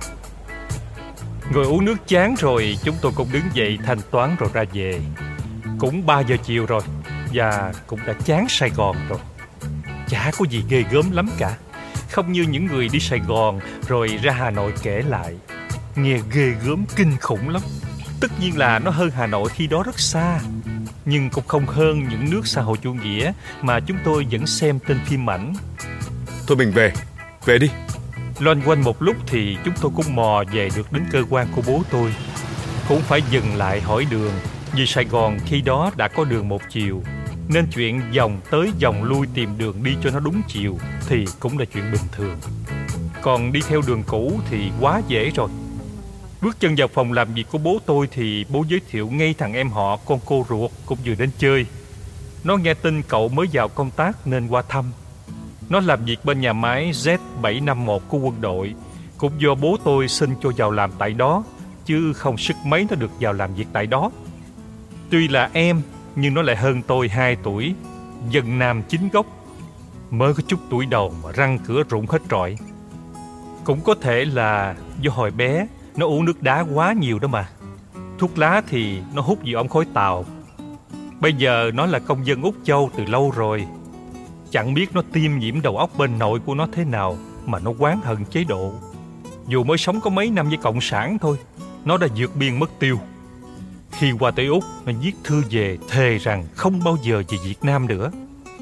Ngồi uống nước chán rồi, chúng tôi cũng đứng dậy thanh toán rồi ra về. Cũng ba giờ chiều rồi, và cũng đã chán Sài Gòn rồi. Chả có gì ghê gớm lắm cả. Không như những người đi Sài Gòn rồi ra Hà Nội kể lại. Nghe ghê gớm kinh khủng lắm. Tất nhiên là nó hơn Hà Nội khi đó rất xa, nhưng cũng không hơn những nước xã hội chủ nghĩa mà chúng tôi vẫn xem trên phim ảnh. Thôi mình về, về đi. Loanh quanh một lúc thì chúng tôi cũng mò về được đến cơ quan của bố tôi. Cũng phải dừng lại hỏi đường, vì Sài Gòn khi đó đã có đường một chiều, nên chuyện vòng tới vòng lui tìm đường đi cho nó đúng chiều thì cũng là chuyện bình thường. Còn đi theo đường cũ thì quá dễ rồi. Bước chân vào phòng làm việc của bố tôi thì bố giới thiệu ngay thằng em họ con cô ruột cũng vừa đến chơi. Nó nghe tin cậu mới vào công tác nên qua thăm. Nó làm việc bên nhà máy Z bảy năm một của quân đội. Cũng do bố tôi xin cho vào làm tại đó, chứ không sức mấy nó được vào làm việc tại đó. Tuy là em, nhưng nó lại hơn tôi hai tuổi, dân nam chính gốc. Mới có chút tuổi đầu mà răng cửa rụng hết trọi. Cũng có thể là do hồi bé nó uống nước đá quá nhiều đó mà. Thuốc lá thì nó hút vì ống khói tàu. Bây giờ nó là công dân Úc Châu từ lâu rồi. Chẳng biết nó tiêm nhiễm đầu óc bên nội của nó thế nào mà nó oán hận chế độ. Dù mới sống có mấy năm với Cộng sản thôi, nó đã vượt biên mất tiêu. Khi qua tới Úc, nó viết thư về thề rằng không bao giờ về Việt Nam nữa.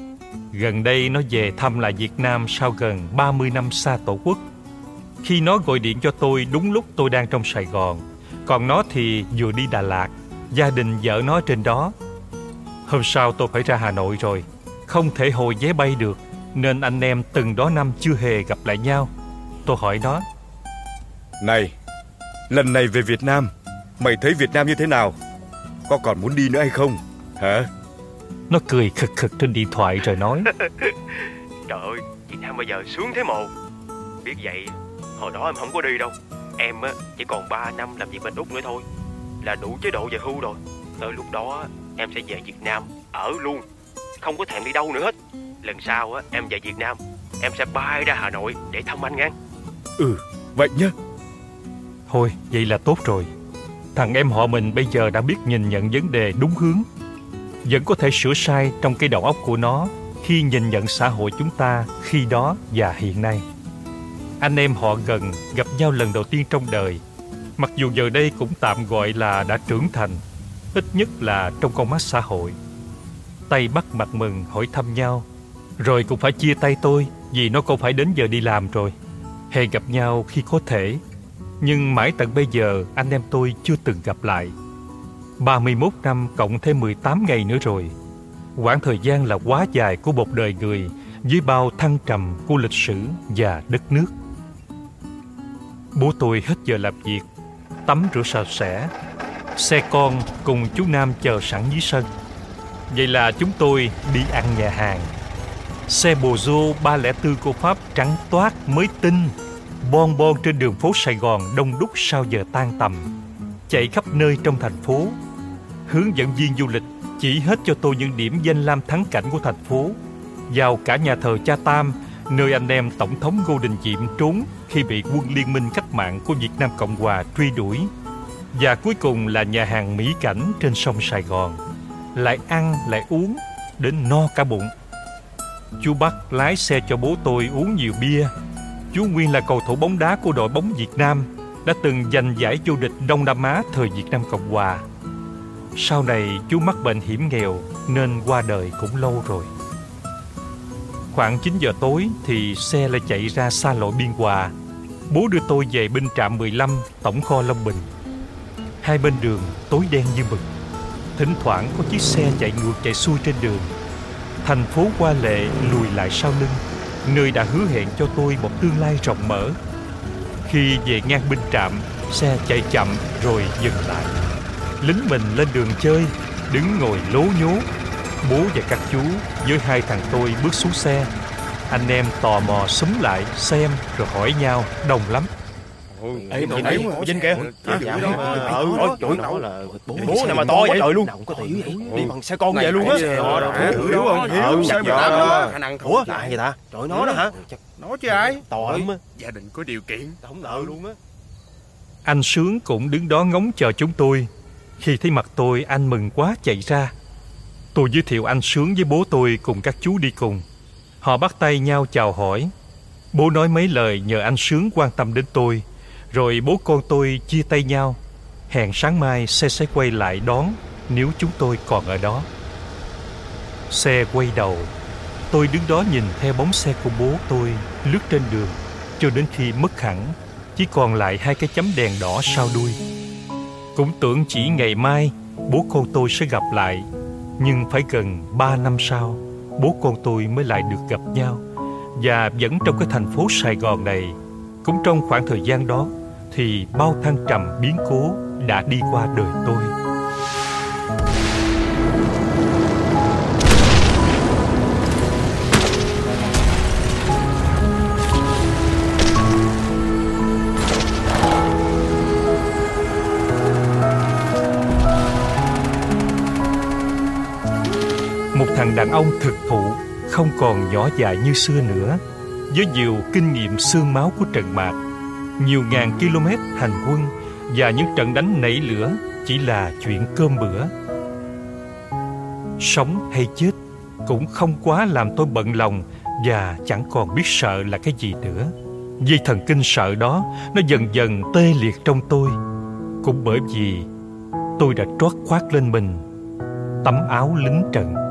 Gần đây nó về thăm lại Việt Nam sau gần ba mươi năm xa tổ quốc. Khi nó gọi điện cho tôi đúng lúc tôi đang trong Sài Gòn, còn nó thì vừa đi Đà Lạt, gia đình vợ nó trên đó. Hôm sau tôi phải ra Hà Nội rồi, không thể hồi vé bay được, nên anh em từng đó năm chưa hề gặp lại nhau. Tôi hỏi nó: Này, lần này về Việt Nam, mày thấy Việt Nam như thế nào? Có còn muốn đi nữa hay không? Hả? Nó cười khực khực trên điện thoại rồi nói: Trời ơi, Việt Nam bây giờ sướng thế mồ. Biết vậy, hồi đó em không có đi đâu. Em á chỉ còn ba năm làm việc bên Úc nữa thôi là đủ chế độ về hưu rồi. Tới lúc đó em sẽ về Việt Nam ở luôn, không có thèm đi đâu nữa hết. Lần sau á em về Việt Nam, em sẽ bay ra Hà Nội để thăm anh ngang. Ừ, vậy nhá. Thôi, vậy là tốt rồi. Thằng em họ mình bây giờ đã biết nhìn nhận vấn đề đúng hướng, vẫn có thể sửa sai trong cái đầu óc của nó khi nhìn nhận xã hội chúng ta khi đó và hiện nay. Anh em họ gần gặp nhau lần đầu tiên trong đời, mặc dù giờ đây cũng tạm gọi là đã trưởng thành, ít nhất là trong con mắt xã hội. Tay bắt mặt mừng hỏi thăm nhau, rồi cũng phải chia tay tôi vì nó cũng phải đến giờ đi làm rồi. Hẹn gặp nhau khi có thể, nhưng mãi tận bây giờ anh em tôi chưa từng gặp lại. ba mươi mốt năm cộng thêm mười tám ngày nữa rồi. Quãng thời gian là quá dài của một đời người với bao thăng trầm của lịch sử và đất nước. Bố tôi hết giờ làm việc, tắm rửa sạch sẽ. Xe con cùng chú Nam chờ sẵn dưới sân. Vậy là chúng tôi đi ăn nhà hàng. Xe Peugeot ba không bốn của Pháp trắng toát mới tinh, Bon bon trên đường phố Sài Gòn đông đúc sau giờ tan tầm, chạy khắp nơi trong thành phố. Hướng dẫn viên du lịch chỉ hết cho tôi những điểm danh lam thắng cảnh của thành phố, vào cả nhà thờ Cha Tam, nơi anh em Tổng thống Ngô Đình Diệm trốn khi bị quân Liên minh cách mạng của Việt Nam Cộng Hòa truy đuổi. Và cuối cùng là nhà hàng Mỹ Cảnh trên sông Sài Gòn. Lại ăn lại uống đến no cả bụng. Chú Bắc lái xe cho bố tôi uống nhiều bia. Chú nguyên là cầu thủ bóng đá của đội bóng Việt Nam, đã từng giành giải vô địch Đông Nam Á thời Việt Nam Cộng Hòa. Sau này chú mắc bệnh hiểm nghèo nên qua đời cũng lâu rồi. Khoảng chín giờ tối thì xe lại chạy ra xa lộ Biên Hòa. Bố đưa tôi về binh trạm mười lăm, tổng kho Long Bình. Hai bên đường tối đen như mực. Thỉnh thoảng có chiếc xe chạy ngược chạy xuôi trên đường. Thành phố hoa lệ lùi lại sau lưng, nơi đã hứa hẹn cho tôi một tương lai rộng mở. Khi về ngang binh trạm, xe chạy chậm rồi dừng lại. Lính mình lên đường chơi, đứng ngồi lố nhố. Bố và các chú với hai thằng tôi bước xuống xe. Anh em tò mò xúm lại xem rồi hỏi nhau đông lắm. Ê, nhìn thấy Vinh kìa. Ờ, trời ơi, bố này mà to vậy trời luôn. Đi bằng xe con về luôn á. Hiểu không? Hiểu sao mà khả năng thua. Lại vậy ta? Trời, nó đó hả? Nó chứ ai? To lắm á. Gia đình có điều kiện, không nợ luôn á. Anh Sướng cũng đứng đó ngóng chờ chúng tôi. Khi thấy mặt tôi, anh mừng quá chạy ra. Tôi giới thiệu anh Sướng với bố tôi cùng các chú đi cùng. Họ bắt tay nhau chào hỏi. Bố nói mấy lời nhờ anh Sướng quan tâm đến tôi. Rồi bố con tôi chia tay nhau. Hẹn sáng mai xe sẽ quay lại đón nếu chúng tôi còn ở đó. Xe quay đầu. Tôi đứng đó nhìn theo bóng xe của bố tôi lướt trên đường cho đến khi mất hẳn, chỉ còn lại hai cái chấm đèn đỏ sau đuôi. Cũng tưởng chỉ ngày mai bố con tôi sẽ gặp lại. Nhưng phải gần ba năm sau, bố con tôi mới lại được gặp nhau. Và vẫn trong cái thành phố Sài Gòn này. Cũng trong khoảng thời gian đó thì bao thăng trầm biến cố đã đi qua đời tôi. Một thằng đàn ông thực thụ, không còn nhỏ dại như xưa nữa, với nhiều kinh nghiệm xương máu của trận mạc, nhiều ngàn km hành quân và những trận đánh nảy lửa chỉ là chuyện cơm bữa. Sống hay chết cũng không quá làm tôi bận lòng và chẳng còn biết sợ là cái gì nữa. Dây thần kinh sợ đó nó dần dần tê liệt trong tôi. Cũng bởi vì tôi đã trót khoác lên mình tấm áo lính trận.